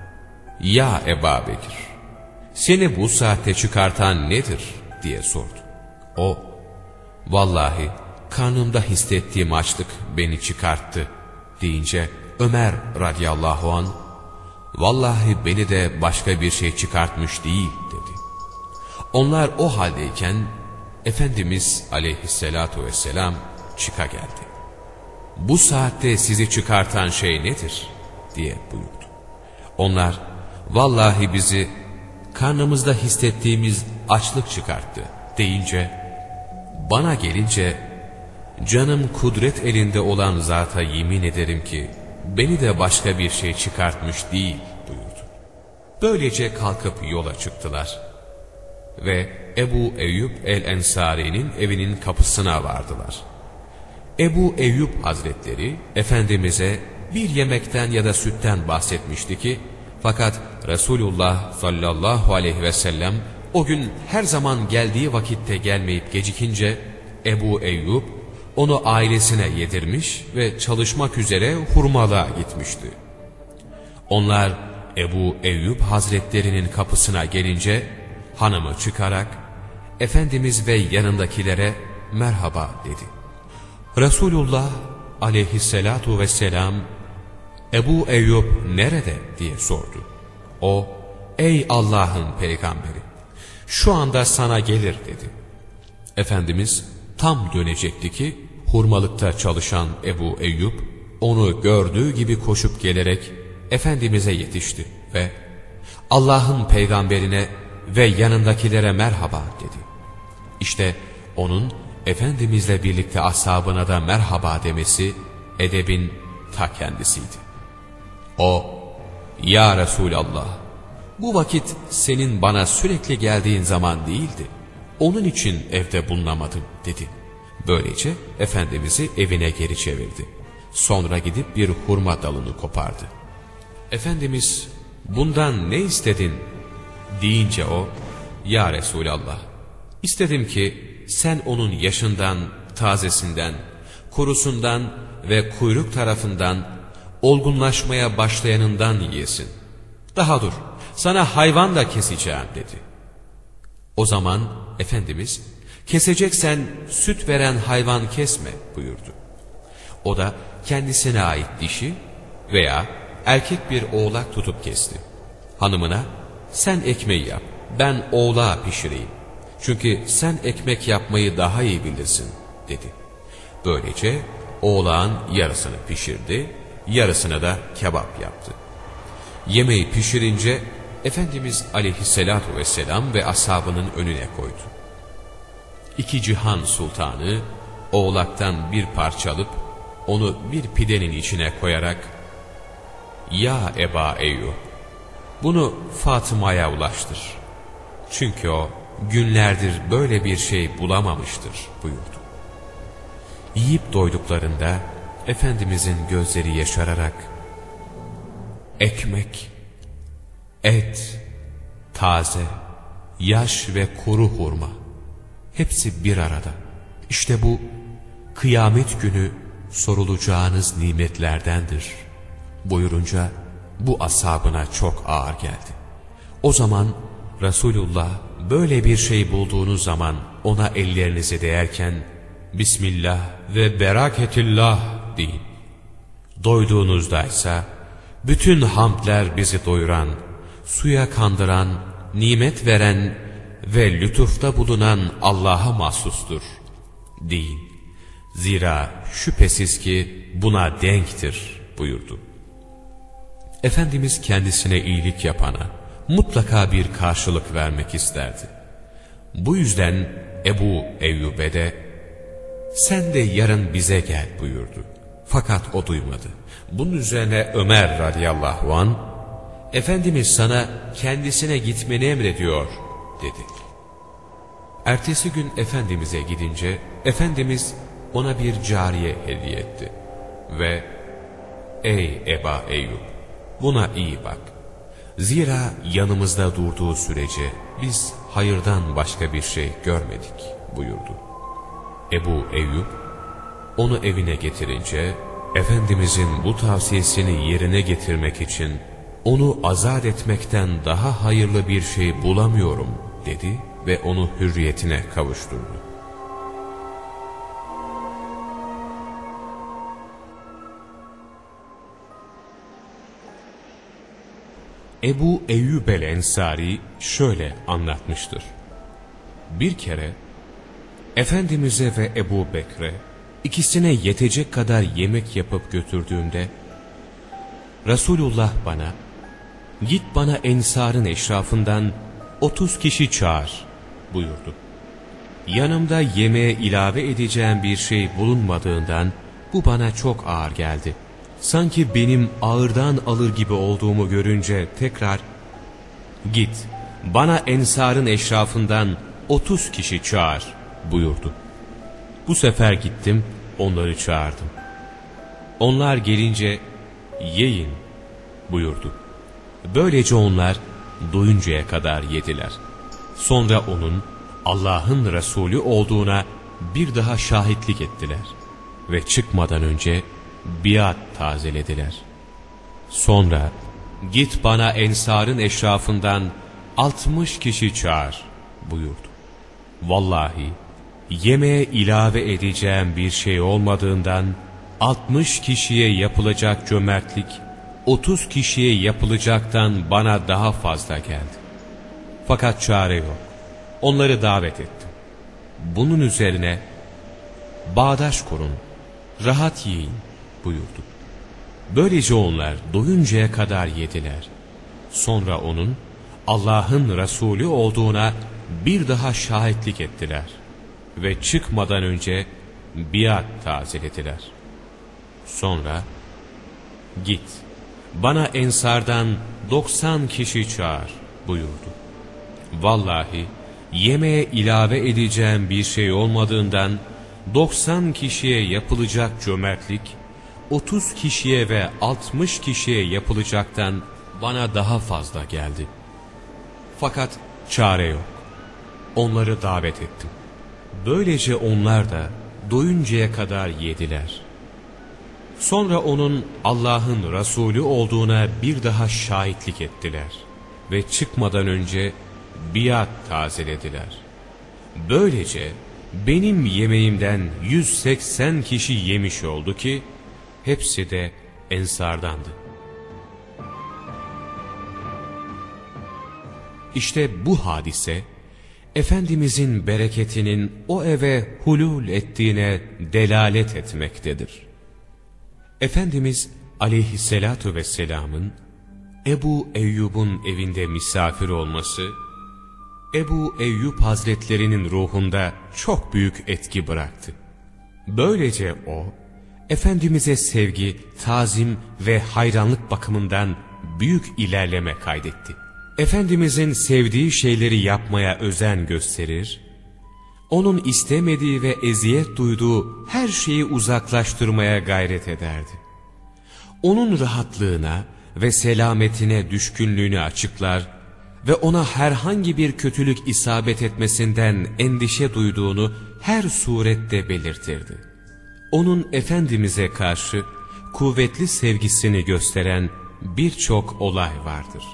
"Ya Ebu Bekir, seni bu saatte çıkartan nedir?" diye sordu. O, "Vallahi karnımda hissettiğim açlık beni çıkarttı" deyince Ömer radıyallahu anh, "Vallahi beni de başka bir şey çıkartmış değil" dedi. Onlar o haldeyken Efendimiz aleyhissalatu vesselam çıka geldi. "Bu saatte sizi çıkartan şey nedir?" diye buyurdu. Onlar, "Vallahi bizi karnımızda hissettiğimiz açlık çıkarttı" deyince, bana gelince, "Canım kudret elinde olan zata yemin ederim ki beni de başka bir şey çıkartmış değil" buyurdu. Böylece kalkıp yola çıktılar ve Ebu Eyyub el-Ensari'nin evinin kapısına vardılar. Ebu Eyyub Hazretleri Efendimiz'e bir yemekten ya da sütten bahsetmişti ki, fakat Resulullah sallallahu aleyhi ve sellem o gün her zaman geldiği vakitte gelmeyip gecikince Ebu Eyyub onu ailesine yedirmiş ve çalışmak üzere hurmalığa gitmişti. Onlar Ebu Eyyub Hazretlerinin kapısına gelince hanımı çıkarak Efendimiz ve yanındakilere merhaba dedi. Resulullah aleyhissalatu vesselam Ebu Eyyub nerede diye sordu. O, "Ey Allah'ın peygamberi, şu anda sana gelir" dedi. Efendimiz tam dönecekti ki hurmalıkta çalışan Ebu Eyyub onu gördüğü gibi koşup gelerek Efendimiz'e yetişti ve "Allah'ın peygamberine ve yanındakilere merhaba" dedi. İşte onun Efendimizle birlikte ashabına da merhaba demesi edebin ta kendisiydi. O, "Ya Resulallah, bu vakit senin bana sürekli geldiğin zaman değildi. Onun için evde bulunamadım" dedi. Böylece Efendimiz'i evine geri çevirdi. Sonra gidip bir hurma dalını kopardı. Efendimiz, "Bundan ne istedin?" deyince o, "Ya Resulallah, istedim ki sen onun yaşından, tazesinden, kurusundan ve kuyruk tarafından, olgunlaşmaya başlayanından yiyesin. Daha dur, sana hayvan da keseceğim" dedi. O zaman Efendimiz, "Keseceksen süt veren hayvan kesme" buyurdu. O da kendisine ait dişi veya erkek bir oğlak tutup kesti. Hanımına, "Sen ekmeği yap, ben oğlağı pişireyim. Çünkü sen ekmek yapmayı daha iyi bilirsin" dedi. Böylece oğlağın yarısını pişirdi, yarısını da kebap yaptı. Yemeği pişirince Efendimiz aleyhissalatu vesselam ve ashabının önüne koydu. İki cihan sultanı oğlaktan bir parça alıp onu bir pidenin içine koyarak Ya Eba Eyyub, bunu Fatıma'ya ulaştır. Çünkü o günlerdir böyle bir şey bulamamıştır buyurdu. Yiyip doyduklarında Efendimizin gözleri yaşararak ekmek, et, taze, yaş ve kuru hurma hepsi bir arada. İşte bu kıyamet günü sorulacağınız nimetlerdendir buyurunca bu ashabına çok ağır geldi. O zaman Resulullah böyle bir şey bulduğunuz zaman ona ellerinizi değerken Bismillah ve beraketillah deyin. Doyduğunuzdaysa bütün hamdler bizi doyuran, suya kandıran, nimet veren ve lütufta bulunan Allah'a mahsustur deyin. Zira şüphesiz ki buna denktir buyurdu. Efendimiz kendisine iyilik yapana mutlaka bir karşılık vermek isterdi. Bu yüzden Ebu Eyyub'e de sen de yarın bize gel buyurdu. Fakat o duymadı. Bunun üzerine Ömer radıyallahu an Efendimiz sana kendisine gitmeni emrediyor dedi. Ertesi gün Efendimiz'e gidince Efendimiz ona bir cariye hediye etti ve ey Eba Eyyub, buna iyi bak. Zira yanımızda durduğu sürece biz hayırdan başka bir şey görmedik buyurdu. Ebu Eyyub onu evine getirince Efendimizin bu tavsiyesini yerine getirmek için onu azat etmekten daha hayırlı bir şey bulamıyorum dedi ve onu hürriyetine kavuşturdu. Ebu Eyyub el-Ensari şöyle anlatmıştır. Bir kere Efendimiz'e ve Ebu Bekre ikisine yetecek kadar yemek yapıp götürdüğümde Resulullah bana git bana Ensar'ın eşrafından otuz kişi çağır buyurdu. Yanımda yemeğe ilave edeceğim bir şey bulunmadığından bu bana çok ağır geldi. Sanki benim ağırdan alır gibi olduğumu görünce tekrar git bana Ensar'ın eşrafından otuz kişi çağır buyurdu. Bu sefer gittim onları çağırdım. Onlar gelince yiyin buyurdu. Böylece onlar doyuncaya kadar yediler. Sonra onun Allah'ın Resulü olduğuna bir daha şahitlik ettiler ve çıkmadan önce biat tazelediler. Sonra git bana Ensar'ın eşrafından altmış kişi çağır buyurdu. Vallahi yemeğe ilave edeceğim bir şey olmadığından altmış kişiye yapılacak cömertlik otuz kişiye yapılacaktan bana daha fazla geldi. Fakat çare yok. Onları davet ettim. Bunun üzerine bağdaş kurun, rahat yiyin buyurdu. Böylece onlar doyuncaya kadar yediler. Sonra onun Allah'ın Resulü olduğuna bir daha şahitlik ettiler ve çıkmadan önce biat tazelediler. Sonra git bana Ensar'dan doksan kişi çağır buyurdu. Vallahi yemeğe ilave edeceğim bir şey olmadığından doksan kişiye yapılacak cömertlik otuz kişiye ve altmış kişiye yapılacaktan bana daha fazla geldi. Fakat çare yok. Onları davet ettim. Böylece onlar da doyuncaya kadar yediler. Sonra onun Allah'ın Resulü olduğuna bir daha şahitlik ettiler ve çıkmadan önce biat tazelediler. Böylece benim yemeğimden yüz seksen kişi yemiş oldu ki hepsi de Ensar'dandı. İşte bu hadise Efendimizin bereketinin o eve hulul ettiğine delalet etmektedir. Efendimiz aleyhissalatu vesselamın Ebu Eyyub'un evinde misafir olması, Ebu Eyyub Hazretlerinin ruhunda çok büyük etki bıraktı. Böylece o, Efendimiz'e sevgi, tazim ve hayranlık bakımından büyük ilerleme kaydetti. Efendimiz'in sevdiği şeyleri yapmaya özen gösterir, onun istemediği ve eziyet duyduğu her şeyi uzaklaştırmaya gayret ederdi. Onun rahatlığına ve selametine düşkünlüğünü açıklar ve ona herhangi bir kötülük isabet etmesinden endişe duyduğunu her surette belirtirdi. Onun Efendimiz'e karşı kuvvetli sevgisini gösteren birçok olay vardır.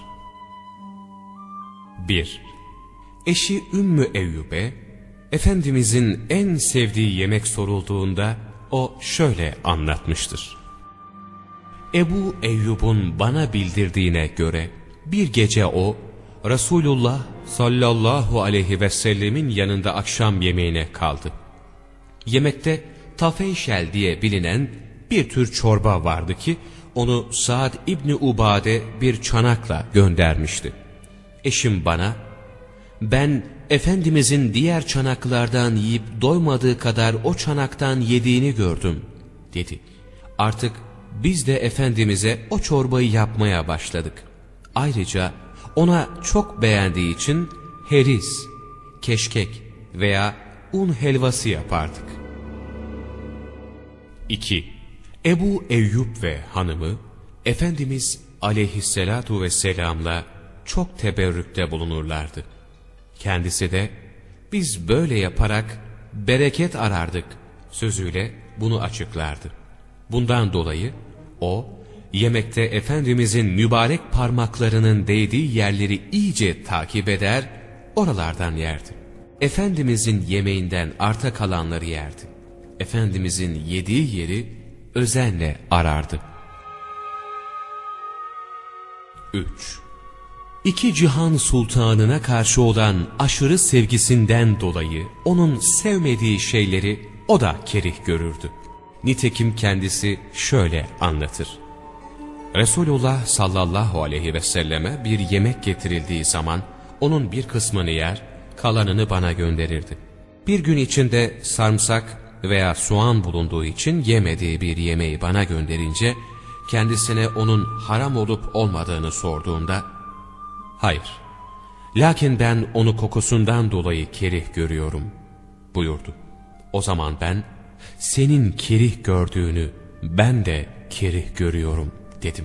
bir. Eşi Ümmü Eyyub'e Efendimiz'in en sevdiği yemek sorulduğunda o şöyle anlatmıştır. Ebu Eyyub'un bana bildirdiğine göre bir gece o Resulullah sallallahu aleyhi ve sellemin yanında akşam yemeğine kaldı. Yemekte tafeyşel diye bilinen bir tür çorba vardı ki onu Sa'd İbni Ubade bir çanakla göndermişti. Eşim bana, ben Efendimizin diğer çanaklardan yiyip doymadığı kadar o çanaktan yediğini gördüm dedi. Artık biz de Efendimiz'e o çorbayı yapmaya başladık. Ayrıca ona çok beğendiği için heriz, keşkek veya un helvası yapardık. iki. Ebu Eyyub ve hanımı Efendimiz aleyhisselatu vesselam'la çok teberrükte bulunurlardı. Kendisi de biz böyle yaparak bereket arardık sözüyle bunu açıklardı. Bundan dolayı o yemekte Efendimizin mübarek parmaklarının değdiği yerleri iyice takip eder, oralardan yerdi. Efendimizin yemeğinden arta kalanları yerdi. Efendimizin yediği yeri özenle arardı. üç. İki cihan sultanına karşı olan aşırı sevgisinden dolayı onun sevmediği şeyleri o da kerih görürdü. Nitekim kendisi şöyle anlatır. Resulullah sallallahu aleyhi ve selleme bir yemek getirildiği zaman onun bir kısmını yer, kalanını bana gönderirdi. Bir gün içinde sarımsak veya soğan bulunduğu için yemediği bir yemeği bana gönderince kendisine onun haram olup olmadığını sorduğumda hayır, lakin ben onu kokusundan dolayı kerih görüyorum buyurdu. O zaman ben senin kerih gördüğünü ben de kerih görüyorum dedim.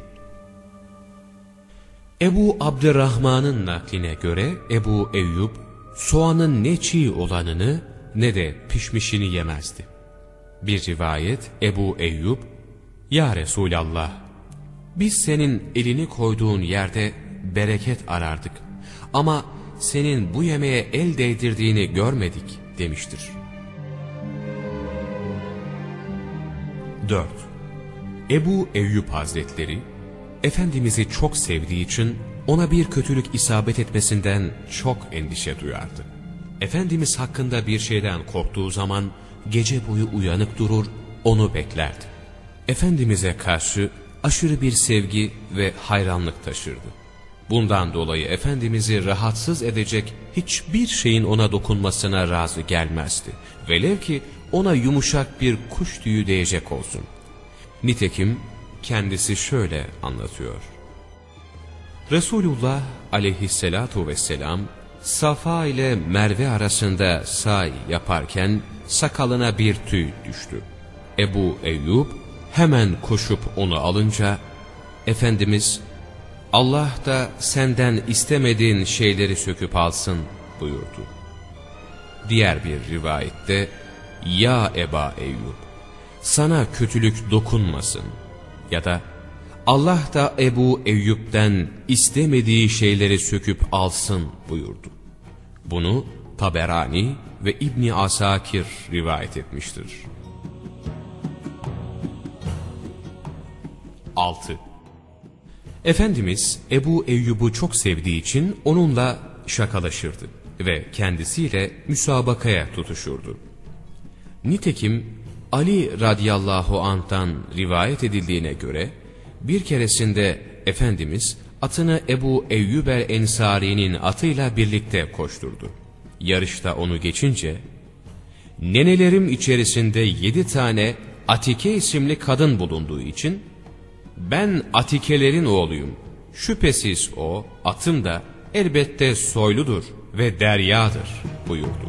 Ebu Abdurrahman'ın nakline göre Ebu Eyyub soğanın ne çiğ olanını ne de pişmişini yemezdi. Bir rivayet Ebu Eyyub, ya Resulallah, biz senin elini koyduğun yerde bereket arardık ama senin bu yemeğe el değdirdiğini görmedik demiştir. dört. Ebu Eyyub Hazretleri Efendimiz'i çok sevdiği için ona bir kötülük isabet etmesinden çok endişe duyardı. Efendimiz hakkında bir şeyden korktuğu zaman gece boyu uyanık durur, onu beklerdi. Efendimiz'e karşı aşırı bir sevgi ve hayranlık taşırdı. Bundan dolayı Efendimiz'i rahatsız edecek hiçbir şeyin ona dokunmasına razı gelmezdi. Velev ki ona yumuşak bir kuş tüyü değecek olsun. Nitekim kendisi şöyle anlatıyor. Resulullah aleyhisselatu vesselam Safa ile Merve arasında sa'i yaparken sakalına bir tüy düştü. Ebu Eyyub hemen koşup onu alınca Efendimiz Allah da senden istemediğin şeyleri söküp alsın buyurdu. Diğer bir rivayette ya Eba Eyyub sana kötülük dokunmasın ya da Allah da Ebu Eyyub'den istemediği şeyleri söküp alsın buyurdu. Bunu Taberani ve İbni Asakir rivayet etmiştir. altı. Efendimiz Ebu Eyyub'u çok sevdiği için onunla şakalaşırdı ve kendisiyle müsabakaya tutuşurdu. Nitekim Ali radıyallahu anh'tan rivayet edildiğine göre bir keresinde Efendimiz atını Ebu Eyyub el-Ensari'nin atıyla birlikte koşturdu. Yarışta onu geçince nenelerim içerisinde yedi tane Atike isimli kadın bulunduğu için ben Atikelerin oğluyum. Şüphesiz o, atım da elbette soyludur ve deryadır buyurdu.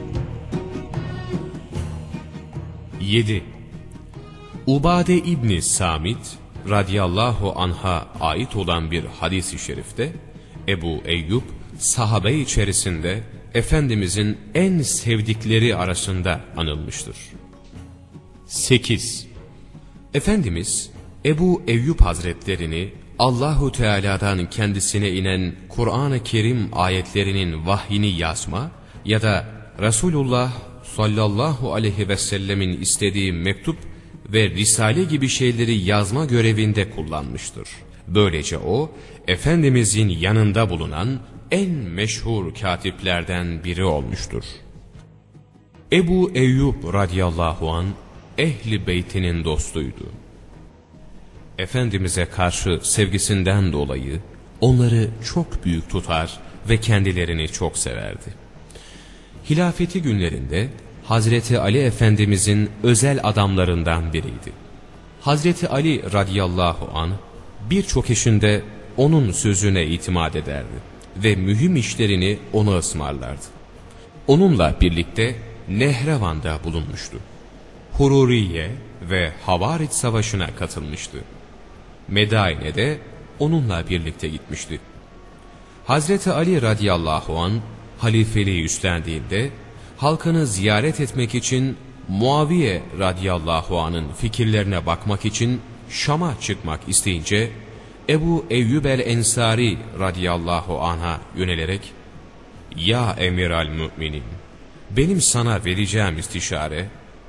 yedi. Ubade İbni Samit radıyallahu anh'a ait olan bir hadis-i şerifte Ebu Eyyub sahabe içerisinde Efendimizin en sevdikleri arasında anılmıştır. sekiz. Efendimiz Ebu Eyyub Hazretlerini Allahu Teala'dan kendisine inen Kur'an-ı Kerim ayetlerinin vahyini yazma ya da Resulullah sallallahu aleyhi ve sellemin istediği mektup ve risale gibi şeyleri yazma görevinde kullanmıştır. Böylece o, Efendimizin yanında bulunan en meşhur katiplerden biri olmuştur. Ebu Eyyub radıyallahu an ehli beytinin dostuydu. Efendimiz'e karşı sevgisinden dolayı onları çok büyük tutar ve kendilerini çok severdi. Hilafeti günlerinde Hazreti Ali Efendimizin özel adamlarından biriydi. Hazreti Ali radıyallahu anh birçok işinde onun sözüne itimat ederdi ve mühim işlerini ona ısmarlardı. Onunla birlikte Nehrevan'da bulunmuştu. Hururiye ve Havarit Savaşı'na katılmıştı. Medaine'de onunla birlikte gitmişti. Hazreti Ali radıyallahu anh halifeliği üstlendiğinde halkını ziyaret etmek için Muaviye radıyallahu anh'ın fikirlerine bakmak için Şam'a çıkmak isteyince Ebu Eyyub el-Ensari radıyallahu anh'a yönelerek "Ya emir-al müminin, benim sana vereceğim istişare,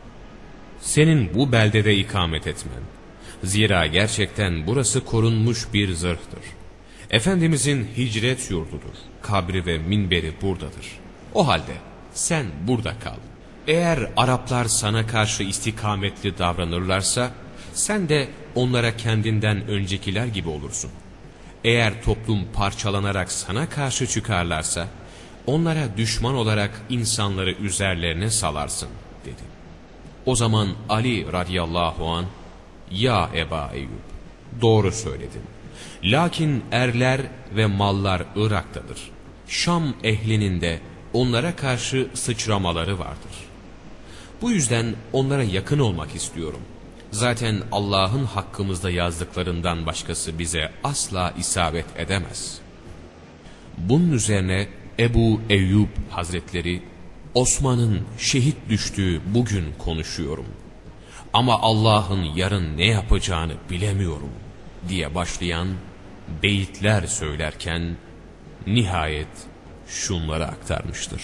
senin bu beldede ikamet etmen. Zira gerçekten burası korunmuş bir zırhtır. Efendimizin hicret yurdudur. Kabri ve minberi buradadır. O halde sen burada kal. Eğer Araplar sana karşı istikametli davranırlarsa, sen de onlara kendinden öncekiler gibi olursun. Eğer toplum parçalanarak sana karşı çıkarlarsa, onlara düşman olarak insanları üzerlerine salarsın" dedi. O zaman Ali radıyallahu anh, "Ya Eba Eyyub, doğru söyledin. Lakin erler ve mallar Irak'tadır. Şam ehlinin de onlara karşı sıçramaları vardır. Bu yüzden onlara yakın olmak istiyorum. Zaten Allah'ın hakkımızda yazdıklarından başkası bize asla isabet edemez." Bunun üzerine Ebu Eyyub Hazretleri, "Osman'ın şehit düştüğü bugün konuşuyorum. Ama Allah'ın yarın ne yapacağını bilemiyorum" diye başlayan beyitler söylerken nihayet şunları aktarmıştır.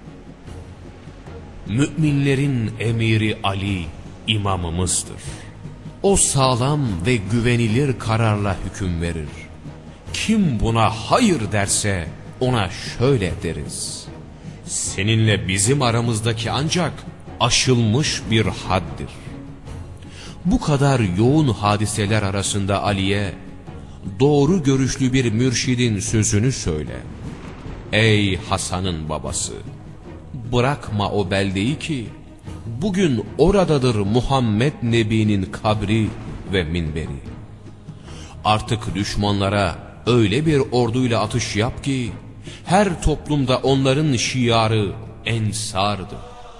"Müminlerin emiri Ali imamımızdır. O sağlam ve güvenilir kararla hüküm verir. Kim buna hayır derse ona şöyle deriz: seninle bizim aramızdaki ancak aşılmış bir haddir." Bu kadar yoğun hadiseler arasında Ali'ye doğru görüşlü bir mürşidin sözünü söyle: "Ey Hasan'ın babası, bırakma o beldeyi ki bugün oradadır Muhammed Nebi'nin kabri ve minberi. Artık düşmanlara öyle bir orduyla atış yap ki her toplumda onların şiarı ensardır."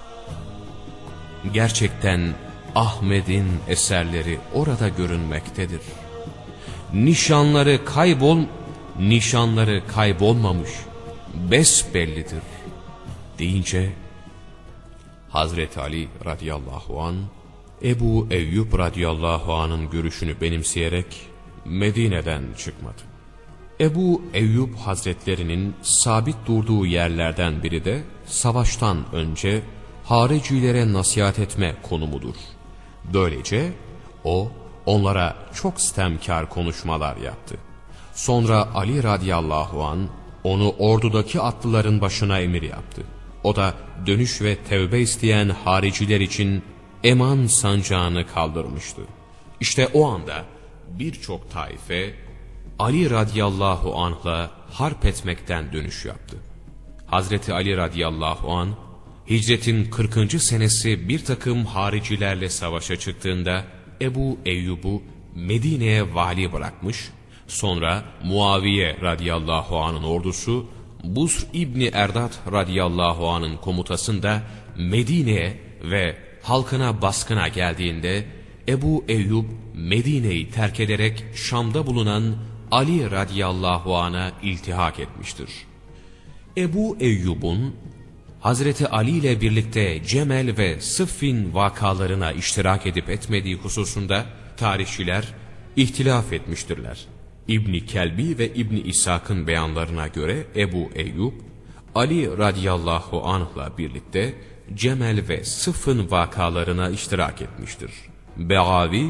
Gerçekten Ahmet'in eserleri orada görünmektedir. Nişanları kaybol, nişanları kaybolmamış, besbellidir deyince Hazreti Ali radıyallahu an Ebu Eyyub radıyallahu anın görüşünü benimseyerek Medine'den çıkmadı. Ebu Eyyub Hazretlerinin sabit durduğu yerlerden biri de savaştan önce haricilere nasihat etme konumudur. Böylece o onlara çok sitemkar konuşmalar yaptı. Sonra Ali radıyallahu an onu ordudaki atlıların başına emir yaptı. O da dönüş ve tevbe isteyen hariciler için eman sancağını kaldırmıştı. İşte o anda birçok taife Ali radıyallahu anh'la harp etmekten dönüş yaptı. Hazreti Ali radıyallahu anh hicretin kırkıncı senesi bir takım haricilerle savaşa çıktığında Ebu Eyyub'u Medine'ye vali bırakmış, sonra Muaviye radıyallahu anh'ın ordusu Busr İbni Erdat radıyallahu anh'ın komutasında Medine'ye ve halkına baskına geldiğinde Ebu Eyyub Medine'yi terk ederek Şam'da bulunan Ali radıyallahu anh'a iltihak etmiştir. Ebu Eyyub'un Hazreti Ali ile birlikte Cemel ve Sıffin vakalarına iştirak edip etmediği hususunda tarihçiler ihtilaf etmiştirler. İbni Kelbi ve İbni İshak'ın beyanlarına göre Ebu Eyyub, Ali radıyallahu anh'la birlikte Cemel ve Sıffın vakalarına iştirak etmiştir. Begavi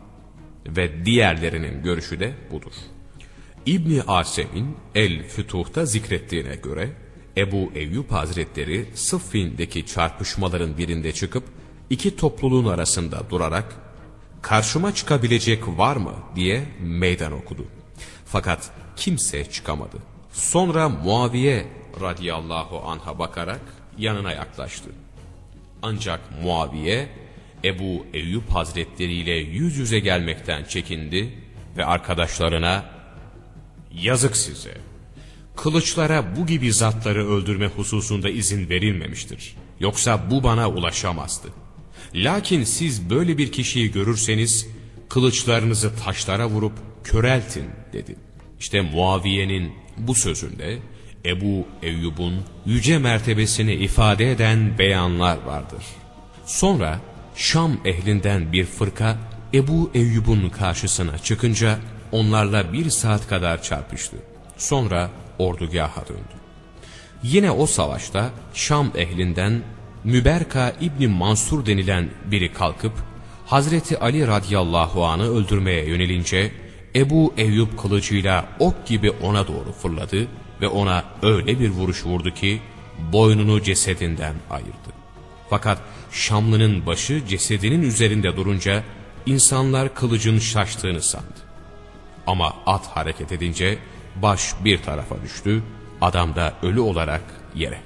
ve diğerlerinin görüşü de budur. İbni Asem'in El-Fütuh'ta zikrettiğine göre Ebu Eyyub Hazretleri Sıffin'deki çarpışmaların birinde çıkıp iki topluluğun arasında durarak "Karşıma çıkabilecek var mı?" diye meydan okudu. Fakat kimse çıkamadı. Sonra Muaviye radıyallahu anh'a bakarak yanına yaklaştı. Ancak Muaviye Ebu Eyyub Hazretleri ile yüz yüze gelmekten çekindi ve arkadaşlarına "Yazık size! Kılıçlara bu gibi zatları öldürme hususunda izin verilmemiştir. Yoksa bu bana ulaşamazdı. Lakin siz böyle bir kişiyi görürseniz kılıçlarınızı taşlara vurup köreltin" dedi. İşte Muaviye'nin bu sözünde Ebu Eyyub'un yüce mertebesini ifade eden beyanlar vardır. Sonra Şam ehlinden bir fırka Ebu Eyyub'un karşısına çıkınca onlarla bir saat kadar çarpıştı. Sonra ordugaha döndü. Yine o savaşta Şam ehlinden Müberka İbni Mansur denilen biri kalkıp Hazreti Ali radıyallahu anh'ı öldürmeye yönelince Ebu Eyyub kılıcıyla ok gibi ona doğru fırladı ve ona öyle bir vuruş vurdu ki boynunu cesedinden ayırdı. Fakat Şamlı'nın başı cesedinin üzerinde durunca insanlar kılıcın şaştığını sandı. Ama at hareket edince baş bir tarafa düştü, adam da ölü olarak yere.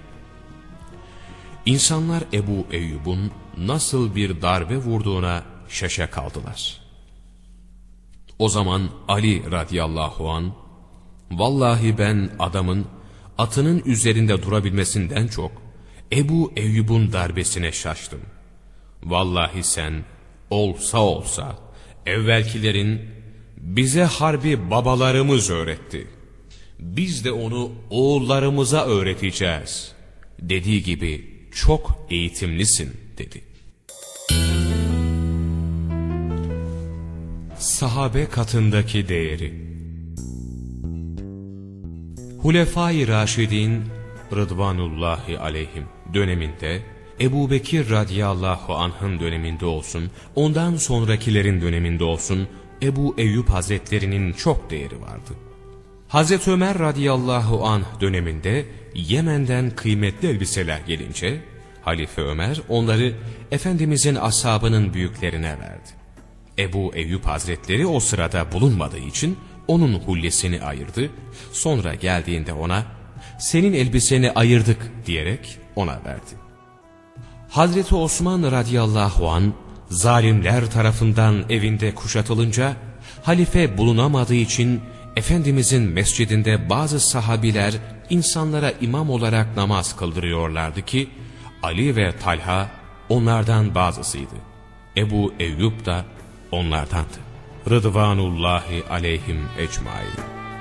İnsanlar Ebu Eyyub'un nasıl bir darbe vurduğuna şaşa kaldılar. O zaman Ali radıyallahu an, "Vallahi ben adamın atının üzerinde durabilmesinden çok Ebu Eyyub'un darbesine şaştım. Vallahi sen olsa olsa evvelkilerin bize harbi babalarımız öğretti. Biz de onu oğullarımıza öğreteceğiz. Dediği gibi çok eğitimlisin" dedi. Sahabe katındaki değeri. Hulefai Raşidin Rıdvanullahi aleyhim döneminde, Ebu Bekir radıyallahu anh'ın döneminde olsun, ondan sonrakilerin döneminde olsun, Ebu Eyyub Hazretlerinin çok değeri vardı. Hazreti Ömer radıyallahu anh döneminde Yemen'den kıymetli elbiseler gelince, Halife Ömer onları Efendimizin ashabının büyüklerine verdi. Ebu Eyyub Hazretleri o sırada bulunmadığı için onun hullesini ayırdı, sonra geldiğinde ona "Senin elbiseni ayırdık" diyerek ona verdi. Hazreti Osman radıyallahu an zalimler tarafından evinde kuşatılınca, halife bulunamadığı için Efendimizin mescidinde bazı sahabiler insanlara imam olarak namaz kıldırıyorlardı ki Ali ve Talha onlardan bazısıydı. Ebu Eyyub da onlardandı. Rıdvanullahi aleyhim ecmaîn.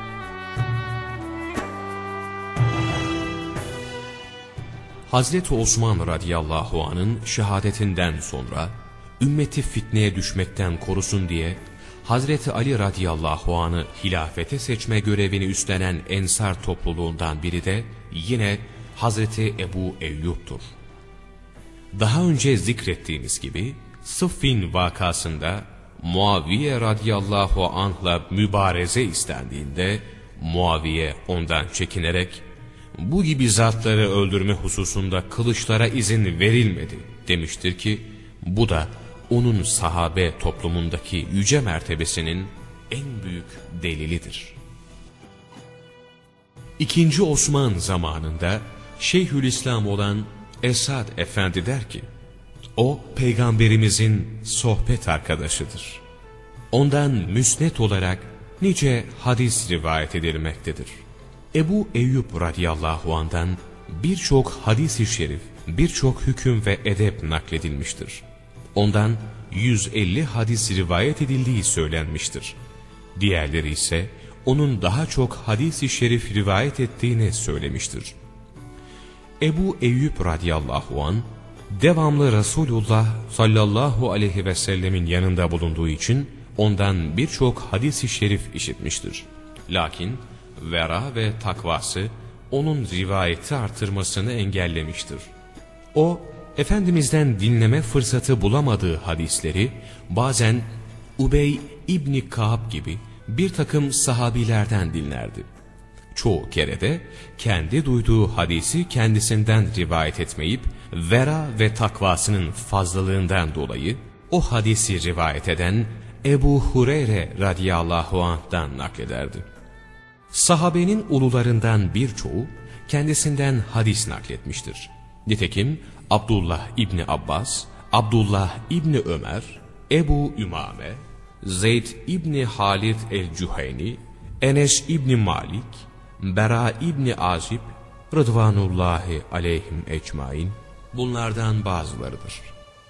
Hazreti Osman radıyallahu anh'ın şehadetinden sonra ümmeti fitneye düşmekten korusun diye Hazreti Ali radıyallahu anh'ı hilafete seçme görevini üstlenen Ensar topluluğundan biri de yine Hazreti Ebu Eyyub'dur. Daha önce zikrettiğimiz gibi Sıffin vakasında Muaviye radıyallahu anh'la mübareze istendiğinde Muaviye ondan çekinerek "Bu gibi zatları öldürme hususunda kılıçlara izin verilmedi" demiştir ki bu da onun sahabe toplumundaki yüce mertebesinin en büyük delilidir. İkinci Osman zamanında Şeyhülislam olan Esad Efendi der ki, o peygamberimizin sohbet arkadaşıdır. Ondan müsnet olarak nice hadis rivayet edilmektedir. Ebu Eyyub radıyallahu anh'dan birçok hadis-i şerif, birçok hüküm ve edep nakledilmiştir. Ondan yüz elli hadis rivayet edildiği söylenmiştir. Diğerleri ise onun daha çok hadis-i şerif rivayet ettiğini söylemiştir. Ebu Eyyub radıyallahu anh devamlı Resulullah sallallahu aleyhi ve sellemin yanında bulunduğu için ondan birçok hadis-i şerif işitmiştir. Lakin vera ve takvası onun rivayeti artırmasını engellemiştir. O, Efendimiz'den dinleme fırsatı bulamadığı hadisleri bazen Ubey İbni Ka'b gibi bir takım sahabilerden dinlerdi. Çoğu kere de kendi duyduğu hadisi kendisinden rivayet etmeyip vera ve takvasının fazlalığından dolayı o hadisi rivayet eden Ebu Hureyre radıyallahu anh'dan naklederdi. Sahabenin ulularından birçoğu kendisinden hadis nakletmiştir. Nitekim Abdullah İbni Abbas, Abdullah İbni Ömer, Ebu Ümame, Zeyd İbni Halid el-Cüheyni, Enes İbni Malik, Bera İbni Azib, Rıdvanullahi aleyhim ecmain bunlardan bazılarıdır.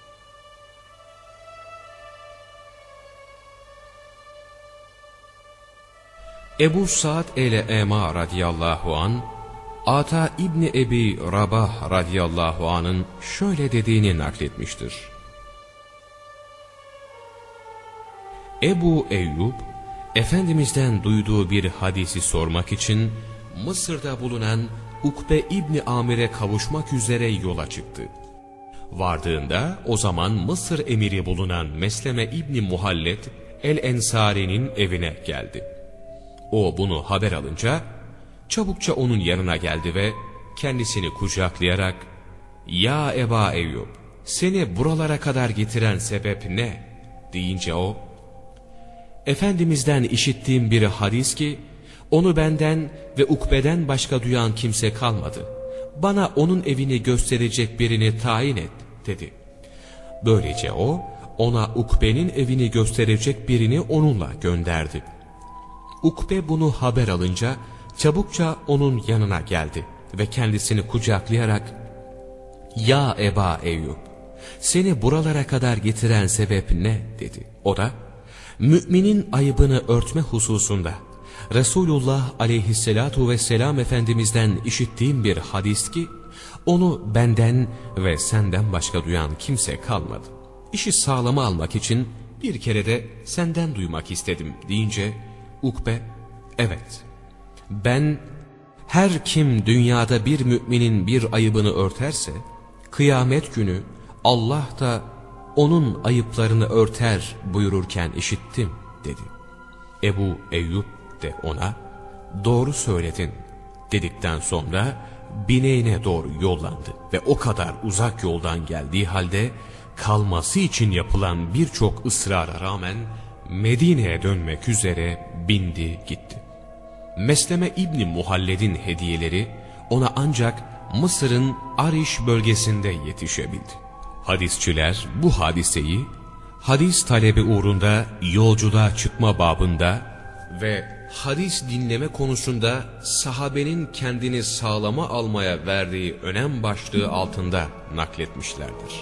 Ebu Sa'd el-Ema radıyallahu an, Ata İbni Ebi Rabah radıyallahu anın şöyle dediğini nakletmiştir. Ebu Eyyub, Efendimiz'den duyduğu bir hadisi sormak için Mısır'da bulunan Ukbe İbni Amir'e kavuşmak üzere yola çıktı. Vardığında o zaman Mısır emiri bulunan Mesleme İbni Muhallet el-Ensari'nin evine geldi. O bunu haber alınca çabukça onun yanına geldi ve kendisini kucaklayarak "Ya Eba Eyyub, seni buralara kadar getiren sebep ne?" deyince o, "Efendimiz'den işittiğim bir hadis ki onu benden ve Ukbe'den başka duyan kimse kalmadı. Bana onun evini gösterecek birini tayin et," dedi. Böylece o ona Ukbe'nin evini gösterecek birini onunla gönderdi. Ukbe bunu haber alınca çabukça onun yanına geldi ve kendisini kucaklayarak "Ya Eba Eyyub, seni buralara kadar getiren sebep ne?" dedi. O da müminin ayıbını örtme hususunda Resulullah aleyhissalatu vesselam Efendimiz'den işittiğim bir hadis ki onu benden ve senden başka duyan kimse kalmadı. İşi sağlama almak için bir kere de senden duymak istedim deyince Ukbe, "Evet, ben her kim dünyada bir müminin bir ayıbını örterse kıyamet günü Allah da onun ayıplarını örter buyururken işittim," dedi. Ebu Eyyub de ona "Doğru söyledin," dedikten sonra bineğine doğru yollandı ve o kadar uzak yoldan geldiği halde kalması için yapılan birçok ısrara rağmen Medine'ye dönmek üzere bindi gitti. Mesleme İbni Muhalled'in hediyeleri ona ancak Mısır'ın Ariş bölgesinde yetişebildi. Hadisçiler bu hadiseyi hadis talebi uğrunda yolculuğa çıkma babında ve hadis dinleme konusunda sahabenin kendini sağlama almaya verdiği önem başlığı altında nakletmişlerdir.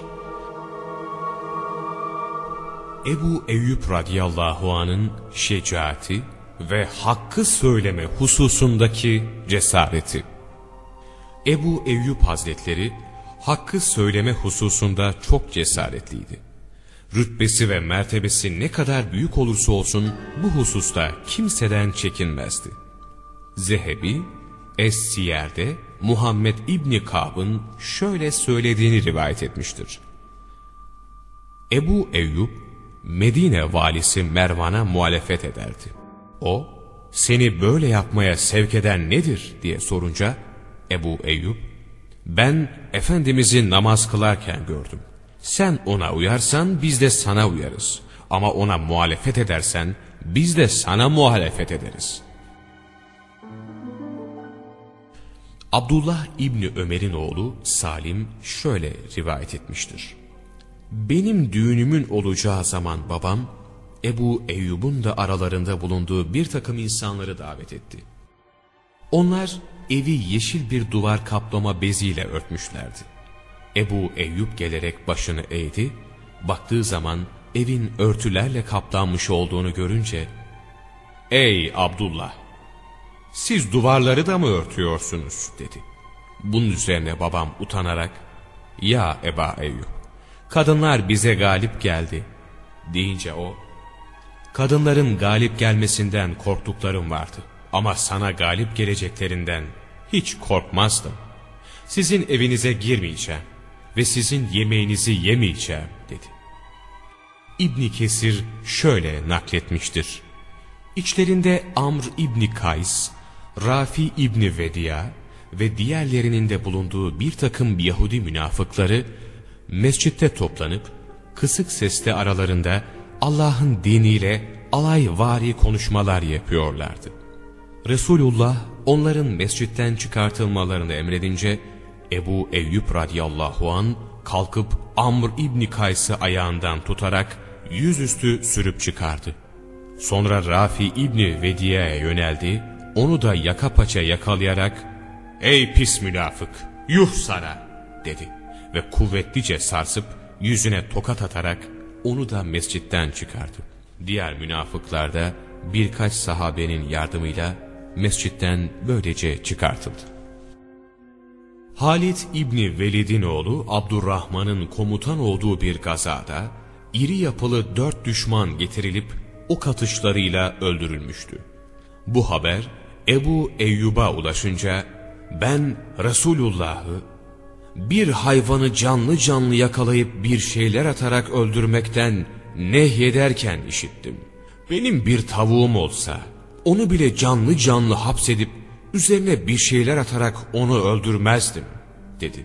Ebu Eyyub radıyallahu anh'ın şecaati ve hakkı söyleme hususundaki cesareti. Ebu Eyyub Hazretleri hakkı söyleme hususunda çok cesaretliydi. Rütbesi ve mertebesi ne kadar büyük olursa olsun bu hususta kimseden çekinmezdi. Zehebi, Es-Siyer'de Muhammed İbni Ka'b'ın şöyle söylediğini rivayet etmiştir. Ebu Eyyub, Medine valisi Mervan'a muhalefet ederdi. O, "Seni böyle yapmaya sevk eden nedir?" diye sorunca Ebu Eyyub, "Ben Efendimiz'i namaz kılarken gördüm. Sen ona uyarsan biz de sana uyarız. Ama ona muhalefet edersen biz de sana muhalefet ederiz." Abdullah İbni Ömer'in oğlu Salim şöyle rivayet etmiştir. Benim düğünümün olacağı zaman babam, Ebu Eyyub'un da aralarında bulunduğu bir takım insanları davet etti. Onlar evi yeşil bir duvar kaplama beziyle örtmüşlerdi. Ebu Eyyub gelerek başını eğdi, baktığı zaman evin örtülerle kaplanmış olduğunu görünce, ''Ey Abdullah, siz duvarları da mı örtüyorsunuz?'' dedi. Bunun üzerine babam utanarak, ''Ya Eba Eyyub, kadınlar bize galip geldi.'' deyince o, ''Kadınların galip gelmesinden korktuklarım vardı ama sana galip geleceklerinden hiç korkmazdım. Sizin evinize girmeyeceğim ve sizin yemeğinizi yemeyeceğim.'' dedi. İbn Kesir şöyle nakletmiştir. İçlerinde Amr İbni Kays, Rafi İbni Vediya ve diğerlerinin de bulunduğu bir takım Yahudi münafıkları mescitte toplanıp kısık sesle aralarında Allah'ın diniyle alayvari konuşmalar yapıyorlardı. Resulullah onların mescitten çıkartılmalarını emredince Ebu Eyyub radıyallahu an kalkıp Amr İbni Kays'ı ayağından tutarak yüzüstü sürüp çıkardı. Sonra Rafi İbni Vediya'ya yöneldi, onu da yaka paça yakalayarak ''Ey pis münafık, yuh sana!'' dedi ve kuvvetlice sarsıp yüzüne tokat atarak onu da mescitten çıkardı. Diğer münafıklar da birkaç sahabenin yardımıyla mescitten böylece çıkartıldı. Halid İbni Velid'in oğlu Abdurrahman'ın komutan olduğu bir gazada iri yapılı dört düşman getirilip ok atışlarıyla öldürülmüştü. Bu haber Ebu Eyyub'a ulaşınca ben Resulullah'ı bir hayvanı canlı canlı yakalayıp bir şeyler atarak öldürmekten nehyederken işittim. Benim bir tavuğum olsa onu bile canlı canlı hapsedip üzerine bir şeyler atarak onu öldürmezdim dedi.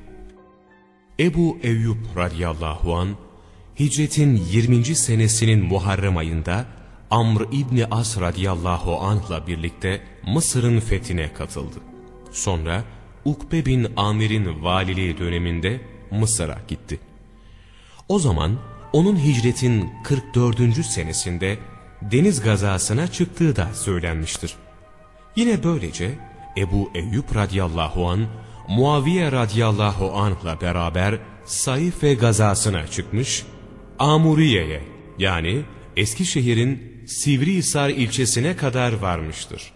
Ebu Eyyub radıyallahu an hicretin yirminci senesinin Muharrem ayında Amr İbni As radıyallahu anh'la birlikte Mısır'ın fethine katıldı. Sonra Ukbe bin Amir'in valiliği döneminde Mısır'a gitti. O zaman onun hicretin kırk dördüncü senesinde deniz gazasına çıktığı da söylenmiştir. Yine böylece Ebu Eyyub radıyallahu an Muaviye radıyallahu anh'la beraber Saife gazasına çıkmış, Amuriye'ye yani Eskişehir'in Sivrihisar ilçesine kadar varmıştır.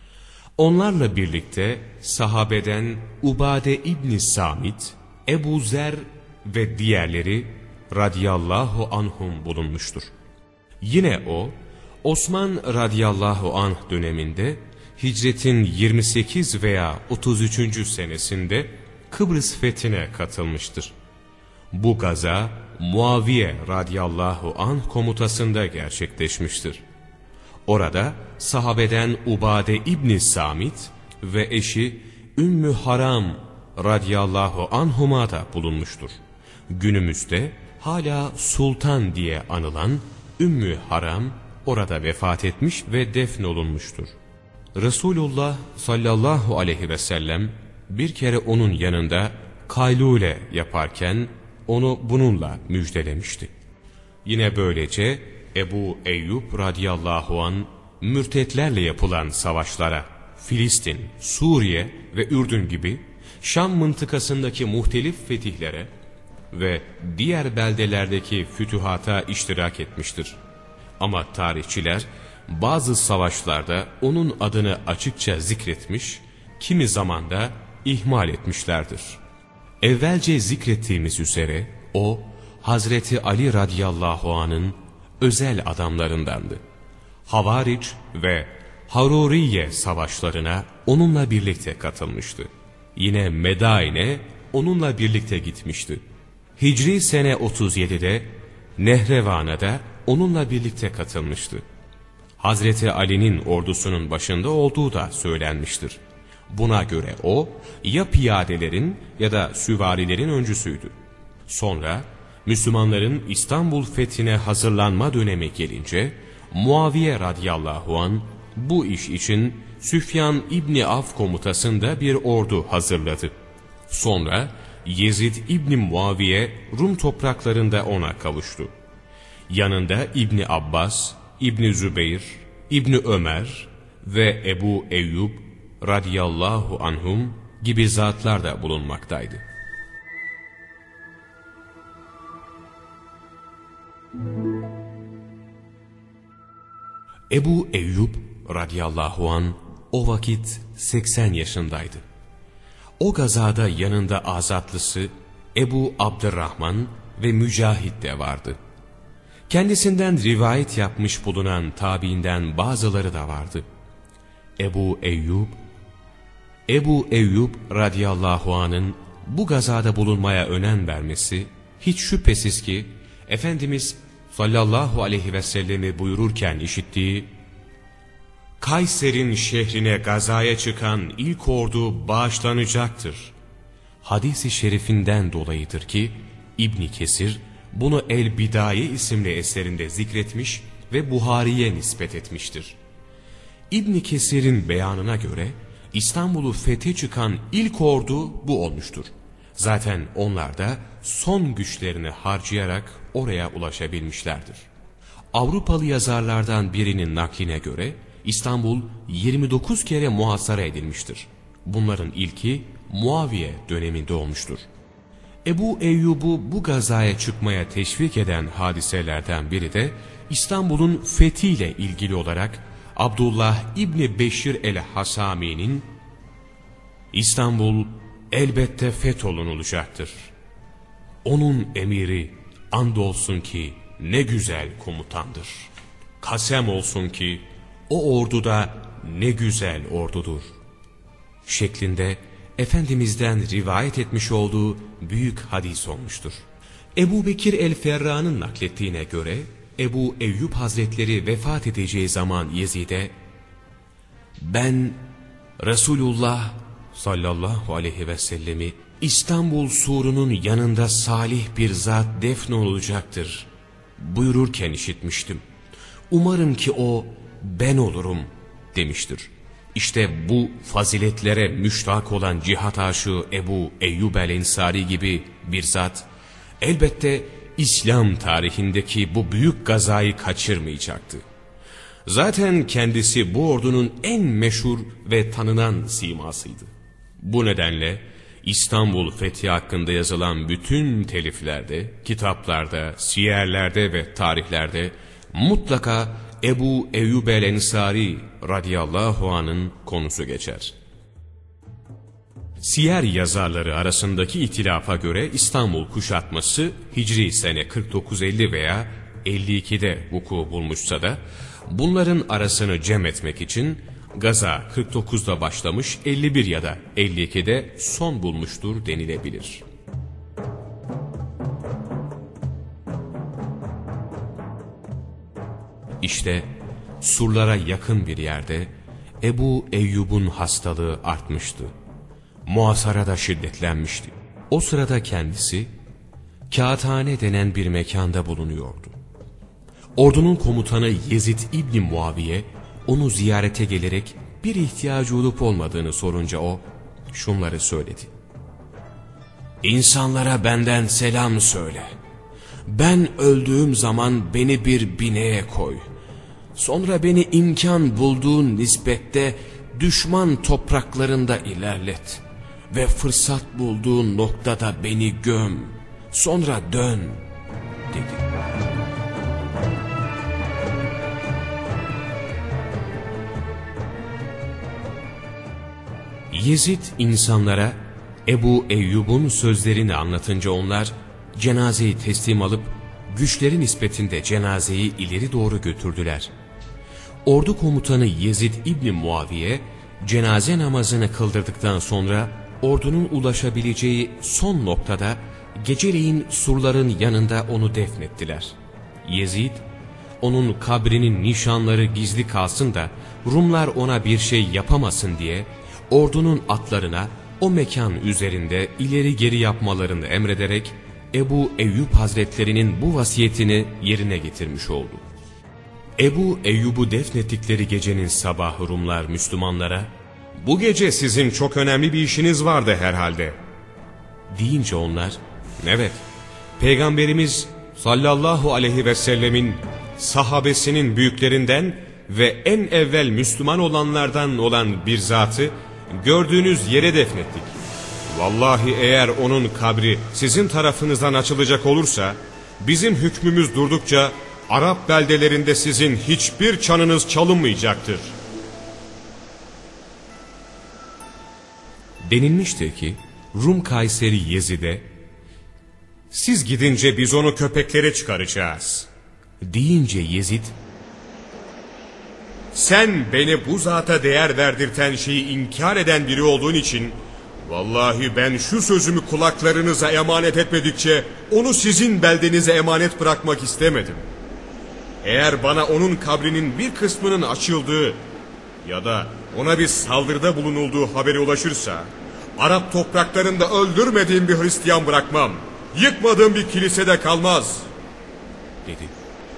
Onlarla birlikte sahabeden Ubade İbni Samit, Ebu Zer ve diğerleri radıyallahu anhum bulunmuştur. Yine o, Osman radıyallahu anh döneminde hicretin yirmi sekiz veya otuz üçüncü senesinde Kıbrıs fethine katılmıştır. Bu gaza Muaviye radıyallahu anh komutasında gerçekleşmiştir. Orada sahabeden Ubade İbni Samit ve eşi Ümmü Haram radıyallahu anhuma da bulunmuştur. Günümüzde hala Sultan diye anılan Ümmü Haram orada vefat etmiş ve defnolunmuştur. Resulullah sallallahu aleyhi ve sellem bir kere onun yanında kaylule yaparken onu bununla müjdelemişti. Yine böylece Ebu Eyyub radıyallahu an mürtetlerle yapılan savaşlara Filistin, Suriye ve Ürdün gibi Şam mıntıkasındaki muhtelif fetihlere ve diğer beldelerdeki fütühata iştirak etmiştir. Ama tarihçiler bazı savaşlarda onun adını açıkça zikretmiş, kimi zaman da ihmal etmişlerdir. Evvelce zikrettiğimiz üzere o Hazreti Ali radıyallahu anh'ın özel adamlarındandı. Havaric ve Haruriye savaşlarına onunla birlikte katılmıştı. Yine Medain'e onunla birlikte gitmişti. Hicri sene otuz yedide Nehrevan'a da onunla birlikte katılmıştı. Hazreti Ali'nin ordusunun başında olduğu da söylenmiştir. Buna göre o ya piyadelerin ya da süvarilerin öncüsüydü. Sonra Müslümanların İstanbul fethine hazırlanma dönemi gelince Muaviye radıyallahu an bu iş için Süfyan İbni Avf komutasında bir ordu hazırladı. Sonra Yezid İbni Muaviye Rum topraklarında ona kavuştu. Yanında İbni Abbas, İbni Zübeyir, İbni Ömer ve Ebu Eyyub radıyallahu anhum gibi zatlar da bulunmaktaydı. Ebu Eyyub radıyallahu an o vakit seksen yaşındaydı. O gazada yanında azatlısı Ebu Abdurrahman ve Mücahit de vardı. Kendisinden rivayet yapmış bulunan tabiinden bazıları da vardı. Ebu Eyyub, Ebu Eyyub radıyallahu anın bu gazada bulunmaya önem vermesi, hiç şüphesiz ki Efendimiz sallallahu aleyhi ve sellemi buyururken işittiği, Kayser'in şehrine gazaya çıkan ilk ordu bağışlanacaktır hadis-i şerifinden dolayıdır ki İbn Kesir bunu El-Bidaye isimli eserinde zikretmiş ve Buhari'ye nispet etmiştir. İbn Kesir'in beyanına göre İstanbul'u fethe çıkan ilk ordu bu olmuştur. Zaten onlar da son güçlerini harcayarak oraya ulaşabilmişlerdir. Avrupalı yazarlardan birinin nakline göre İstanbul yirmi dokuz kere muhasara edilmiştir. Bunların ilki Muaviye döneminde olmuştur. Ebu Eyyub'u bu gazaya çıkmaya teşvik eden hadiselerden biri de İstanbul'un fethiyle ilgili olarak Abdullah İbni Beşir el-Hasami'nin İstanbul elbette fetholunulacaktır. Onun emiri andolsun ki ne güzel komutandır. Kasem olsun ki o orduda ne güzel ordudur şeklinde Efendimiz'den rivayet etmiş olduğu büyük hadis olmuştur. Ebu Bekir el-Ferra'nın naklettiğine göre Ebu Eyyub Hazretleri vefat edeceği zaman Yezid'e ben Resulullah sallallahu aleyhi ve sellemi İstanbul surunun yanında salih bir zat defnolacaktır buyururken işitmiştim. Umarım ki o ben olurum demiştir. İşte bu faziletlere müştak olan cihat aşığı Ebu Eyyub el-Ensari gibi bir zat elbette İslam tarihindeki bu büyük gazayı kaçırmayacaktı. Zaten kendisi bu ordunun en meşhur ve tanınan simasıydı. Bu nedenle İstanbul fethi hakkında yazılan bütün teliflerde, kitaplarda, siyerlerde ve tarihlerde mutlaka Ebu Eyyub el-Ensari radıyallahu anh'ın konusu geçer. Siyer yazarları arasındaki itilafa göre İstanbul kuşatması Hicri sene kırk dokuz elli veya elli ikide vuku bulmuşsa da bunların arasını cem etmek için gaza kırk dokuzda başlamış, elli bir ya da elli ikide son bulmuştur denilebilir. İşte surlara yakın bir yerde Ebu Eyyub'un hastalığı artmıştı. Muhasara da şiddetlenmişti. O sırada kendisi Kağıthane denen bir mekanda bulunuyordu. Ordunun komutanı Yezid İbni Muaviye onu ziyarete gelerek bir ihtiyacı olup olmadığını sorunca o şunları söyledi. İnsanlara benden selam söyle. Ben öldüğüm zaman beni bir bineye koy. Sonra beni imkan bulduğun nispette düşman topraklarında ilerlet. Ve fırsat bulduğun noktada beni göm. Sonra dön dedi. Yezid insanlara Ebu Eyyub'un sözlerini anlatınca onlar cenazeyi teslim alıp güçleri nispetinde cenazeyi ileri doğru götürdüler. Ordu komutanı Yezid İbni Muaviye cenaze namazını kıldırdıktan sonra ordunun ulaşabileceği son noktada geceleyin surların yanında onu defnettiler. Yezid, onun kabrinin nişanları gizli kalsın da Rumlar ona bir şey yapamasın diye ordunun atlarına o mekan üzerinde ileri geri yapmalarını emrederek Ebu Eyyub Hazretlerinin bu vasiyetini yerine getirmiş oldu. Ebu Eyyub'u defnettikleri gecenin sabahı Rumlar Müslümanlara, "Bu gece sizin çok önemli bir işiniz vardı herhalde," deyince onlar, "Evet, Peygamberimiz sallallahu aleyhi ve sellemin sahabesinin büyüklerinden ve en evvel Müslüman olanlardan olan bir zatı gördüğünüz yere defnettik. Vallahi eğer onun kabri sizin tarafınızdan açılacak olursa, bizim hükmümüz durdukça Arap beldelerinde sizin hiçbir çanınız çalınmayacaktır." Denilmiştir ki Rum Kayseri Yezid'e, "Siz gidince biz onu köpeklere çıkaracağız," deyince Yezid, "Sen beni bu zata değer verdirten şeyi inkar eden biri olduğun için, vallahi ben şu sözümü kulaklarınıza emanet etmedikçe onu sizin beldenize emanet bırakmak istemedim. Eğer bana onun kabrinin bir kısmının açıldığı ya da ona bir saldırıda bulunulduğu haberi ulaşırsa, Arap topraklarında öldürmediğim bir Hristiyan bırakmam, yıkmadığım bir kilisede kalmaz," dedi.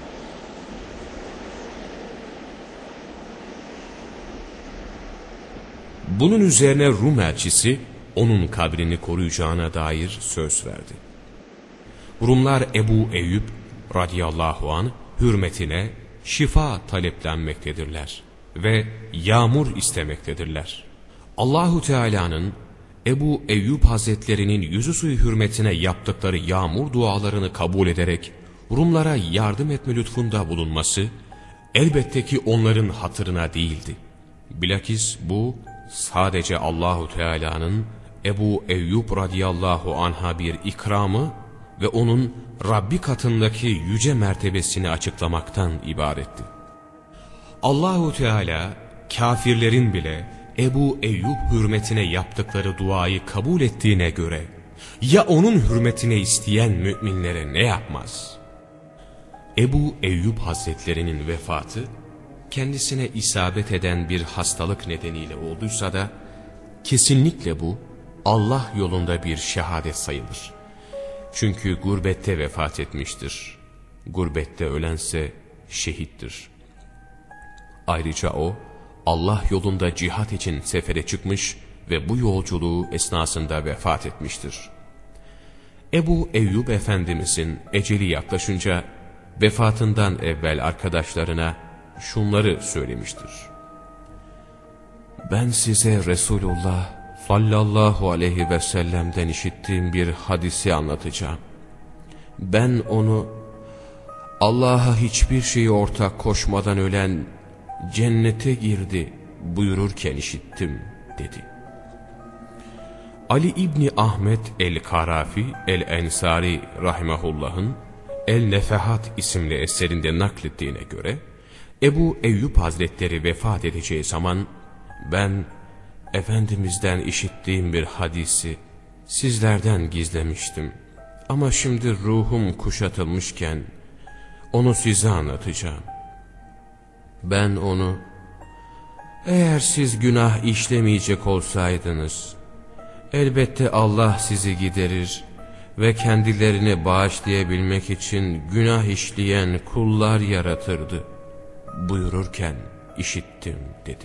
Bunun üzerine Rum elçisi onun kabrini koruyacağına dair söz verdi. Rumlar Ebu Eyyub radıyallahu anh hürmetine şifa taleplenmektedirler ve yağmur istemektedirler. Allahu Teala'nın Ebu Eyyub Hazretlerinin yüzü suyu hürmetine yaptıkları yağmur dualarını kabul ederek Rumlara yardım etme lütfunda bulunması elbette ki onların hatırına değildi. Bilakis bu sadece Allahu Teala'nın Ebu Eyyub radıyallahu anh'a bir ikramı ve onun Rabbi katındaki yüce mertebesini açıklamaktan ibaretti. Allahu Teala kafirlerin bile Ebu Eyyub hürmetine yaptıkları duayı kabul ettiğine göre ya onun hürmetine isteyen müminlere ne yapmaz? Ebu Eyyub Hazretlerinin vefatı kendisine isabet eden bir hastalık nedeniyle olduysa da kesinlikle bu Allah yolunda bir şehadet sayılır. Çünkü gurbette vefat etmiştir. Gurbette ölense şehittir. Ayrıca o Allah yolunda cihat için sefere çıkmış ve bu yolculuğu esnasında vefat etmiştir. Ebu Eyyub Efendimizin eceli yaklaşınca vefatından evvel arkadaşlarına şunları söylemiştir: "Ben size Resulullah sallallahu aleyhi ve sellem'den işittiğim bir hadisi anlatacağım. Ben onu Allah'a hiçbir şeyi ortak koşmadan ölen cennete girdi buyururken işittim," dedi. Ali İbni Ahmet el-Karafi el-Ensari rahimahullah'ın El-Nefehat isimli eserinde naklettiğine göre Ebu Eyyub Hazretleri vefat edeceği zaman, "Ben Efendimiz'den işittiğim bir hadisi sizlerden gizlemiştim ama şimdi ruhum kuşatılmışken onu size anlatacağım. Ben onu, eğer siz günah işlemeyecek olsaydınız elbette Allah sizi giderir ve kendilerini bağışlayabilmek için günah işleyen kullar yaratırdı buyururken işittim," dedi.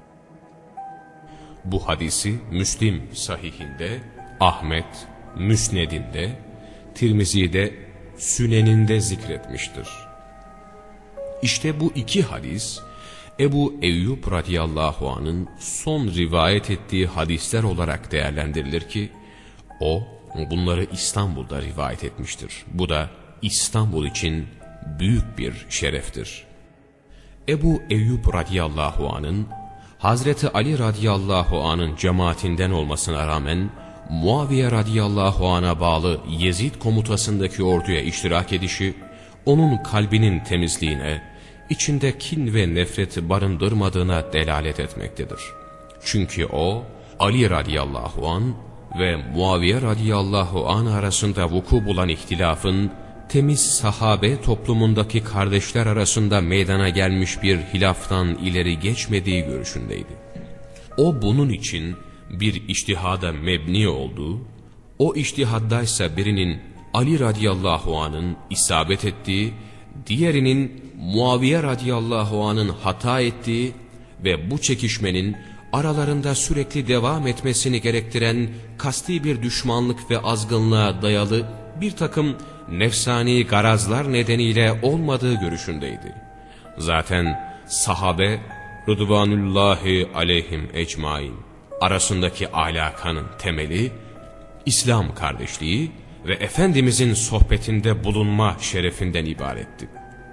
Bu hadisi Müslim sahihinde, Ahmet Müsned'inde, Tirmizi'de Sünen'inde zikretmiştir. İşte bu iki hadis Ebu Eyyub radıyallahu anh'ın son rivayet ettiği hadisler olarak değerlendirilir ki o bunları İstanbul'da rivayet etmiştir. Bu da İstanbul için büyük bir şereftir. Ebu Eyyub radıyallahu anh'ın Hazreti Ali radıyallahu anh'ın cemaatinden olmasına rağmen Muaviye radıyallahu anh'a bağlı Yezid komutasındaki orduya iştirak edişi, onun kalbinin temizliğine, içinde kin ve nefreti barındırmadığına delalet etmektedir. Çünkü o, Ali radıyallahu anh ve Muaviye radıyallahu anh arasında vuku bulan ihtilafın, temiz sahabe toplumundaki kardeşler arasında meydana gelmiş bir hilaftan ileri geçmediği görüşündeydi. O bunun için bir içtihada mebni olduğu, o içtihaddaysa birinin Ali radıyallahu anh'ın isabet ettiği, diğerinin Muaviye radıyallahu anh'ın hata ettiği ve bu çekişmenin aralarında sürekli devam etmesini gerektiren kasti bir düşmanlık ve azgınlığa dayalı bir takım nefsani garazlar nedeniyle olmadığı görüşündeydi. Zaten sahabe Rıdvanullahi aleyhim ecmain arasındaki alakanın temeli İslam kardeşliği ve Efendimizin sohbetinde bulunma şerefinden ibaretti.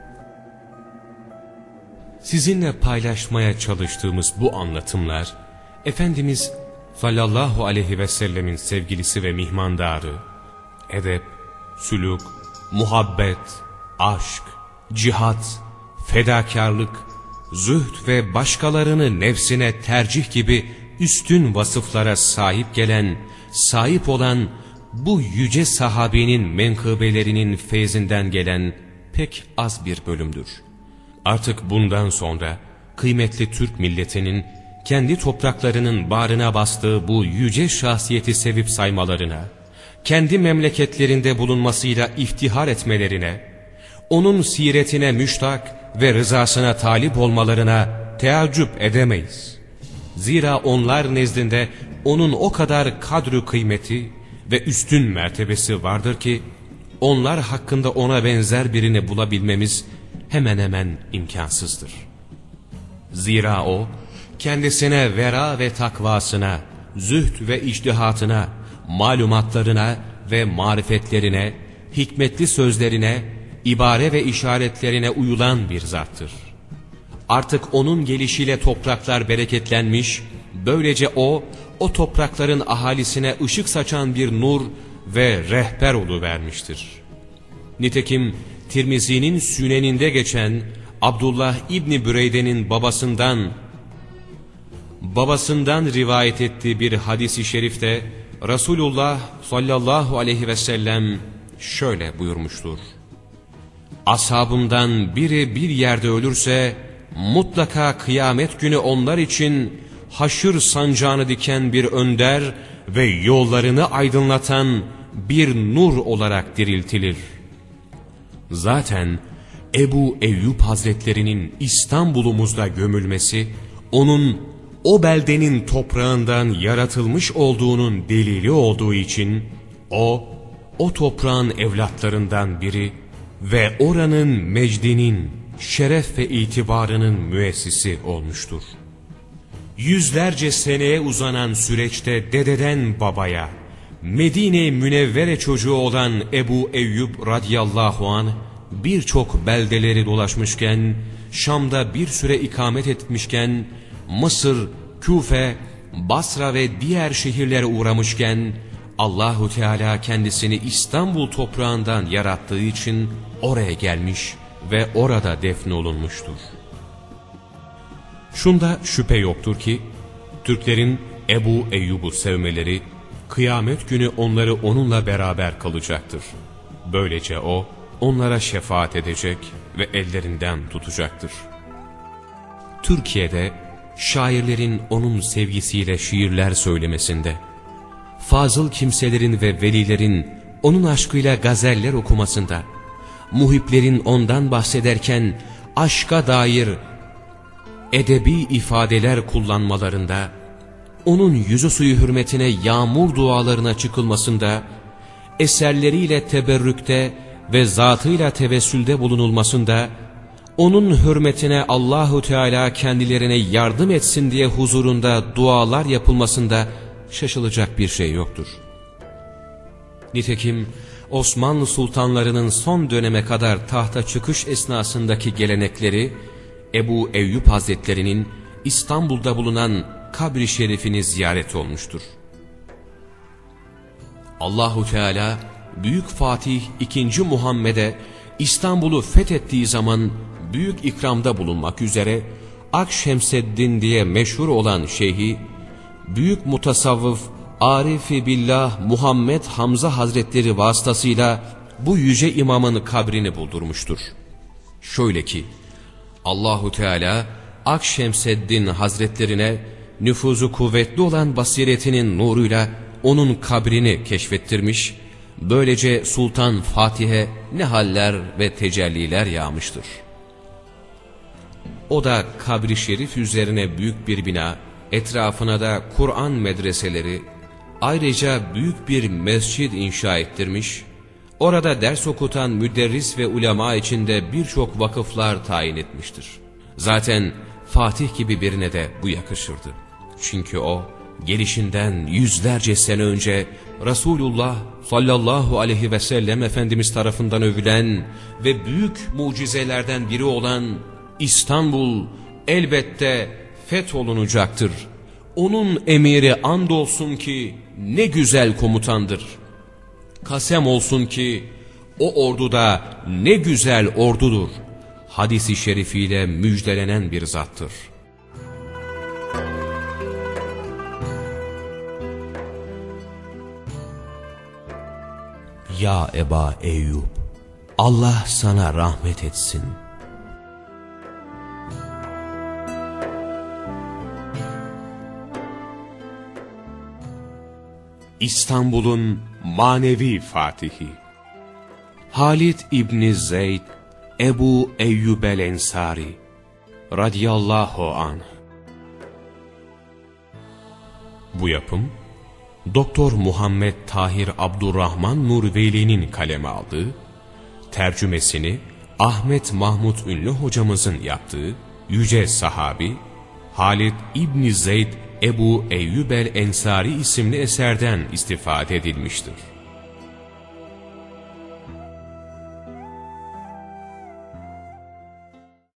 Sizinle paylaşmaya çalıştığımız bu anlatımlar, Efendimiz sallallahu aleyhi ve sellemin sevgilisi ve mihmandarı, edep, sülük, muhabbet, aşk, cihat, fedakarlık, zühd ve başkalarını nefsine tercih gibi üstün vasıflara sahip gelen, sahip olan bu yüce sahabenin menkıbelerinin feyzinden gelen pek az bir bölümdür. Artık bundan sonra kıymetli Türk milletinin kendi topraklarının bağrına bastığı bu yüce şahsiyeti sevip saymalarına, kendi memleketlerinde bulunmasıyla iftihar etmelerine, onun siretine müştak ve rızasına talip olmalarına teaccüp edemeyiz. Zira onlar nezdinde onun o kadar kadru kıymeti ve üstün mertebesi vardır ki, onlar hakkında ona benzer birini bulabilmemiz hemen hemen imkansızdır. Zira o, kendisine vera ve takvasına, zühd ve içtihatına, malumatlarına ve marifetlerine, hikmetli sözlerine, ibare ve işaretlerine uyulan bir zattır. Artık onun gelişiyle topraklar bereketlenmiş, böylece o, o toprakların ahalisine ışık saçan bir nur ve rehber oluvermiştir. Nitekim Tirmizi'nin Süneninde geçen Abdullah İbni Büreyde'nin babasından babasından rivayet ettiği bir hadis-i şerifte Resulullah sallallahu aleyhi ve sellem şöyle buyurmuştur: ashabımdan biri bir yerde ölürse mutlaka kıyamet günü onlar için haşır sancağını diken bir önder ve yollarını aydınlatan bir nur olarak diriltilir. Zaten Ebu Eyyub Hazretlerinin İstanbul'umuzda gömülmesi, onun o beldenin toprağından yaratılmış olduğunun delili olduğu için, o, o toprağın evlatlarından biri ve oranın mecdinin, şeref ve itibarının müessisi olmuştur. Yüzlerce seneye uzanan süreçte dededen babaya, Medine-i Münevvere çocuğu olan Ebu Eyyub radıyallahu anh, birçok beldeleri dolaşmışken, Şam'da bir süre ikamet etmişken, Mısır, Küfe, Basra ve diğer şehirlere uğramışken, Allahu Teala kendisini İstanbul toprağından yarattığı için oraya gelmiş ve orada defnolunmuştur. Şunda şüphe yoktur ki, Türklerin Ebu Eyyub'u sevmeleri, kıyamet günü onları onunla beraber kalacaktır. Böylece o, onlara şefaat edecek ve ellerinden tutacaktır. Türkiye'de şairlerin onun sevgisiyle şiirler söylemesinde, fazıl kimselerin ve velilerin onun aşkıyla gazeller okumasında, muhiplerin ondan bahsederken aşka dair edebi ifadeler kullanmalarında, onun yüzü suyu hürmetine yağmur dualarına çıkılmasında, eserleriyle teberrükte ve zatıyla tevessülde bulunulmasında, onun hürmetine Allahu Teala kendilerine yardım etsin diye huzurunda dualar yapılmasında şaşılacak bir şey yoktur. Nitekim Osmanlı sultanlarının son döneme kadar tahta çıkış esnasındaki gelenekleri, Ebu Eyyub Hazretleri'nin İstanbul'da bulunan kabri şerifini ziyaret olmuştur. Allahu Teala Büyük Fatih ikinci. Muhammed'e İstanbul'u fethettiği zaman büyük ikramda bulunmak üzere Akşemseddin diye meşhur olan şeyhi, büyük mutasavvıf Arif-i Billah Muhammed Hamza Hazretleri vasıtasıyla bu yüce imamın kabrini buldurmuştur. Şöyle ki, Allahu Teala Akşemseddin Hazretlerine nüfuzu kuvvetli olan basiretinin nuruyla onun kabrini keşfettirmiş Böylece Sultan Fatih'e ne haller ve tecelliler yağmıştır. O da kabri şerif üzerine büyük bir bina, etrafına da Kur'an medreseleri, ayrıca büyük bir mescid inşa ettirmiş, orada ders okutan müderris ve ulema içinde birçok vakıflar tayin etmiştir. Zaten Fatih gibi birine de bu yakışırdı. Çünkü o, gelişinden yüzlerce sene önce Resulullah sallallahu aleyhi ve sellem Efendimiz tarafından övülen ve büyük mucizelerden biri olan İstanbul elbette fetholunacaktır. Onun emiri andolsun ki ne güzel komutandır. Kasem olsun ki o orduda ne güzel ordudur. Hadis-i şerifiyle müjdelenen bir zattır. Ya Eba Eyyub, Allah sana rahmet etsin. İstanbul'un manevi fatihi Halid İbni Zeyd Ebu Eyyub el-Ensari radiyallahu anh. Bu yapım Doktor Muhammed Tahir Abdurrahman Nurveli'nin kaleme aldığı, tercümesini Ahmet Mahmut Ünlü hocamızın yaptığı yüce sahabi Halid İbni Zeyd Ebu Eyyub el-Ensari isimli eserden istifade edilmiştir.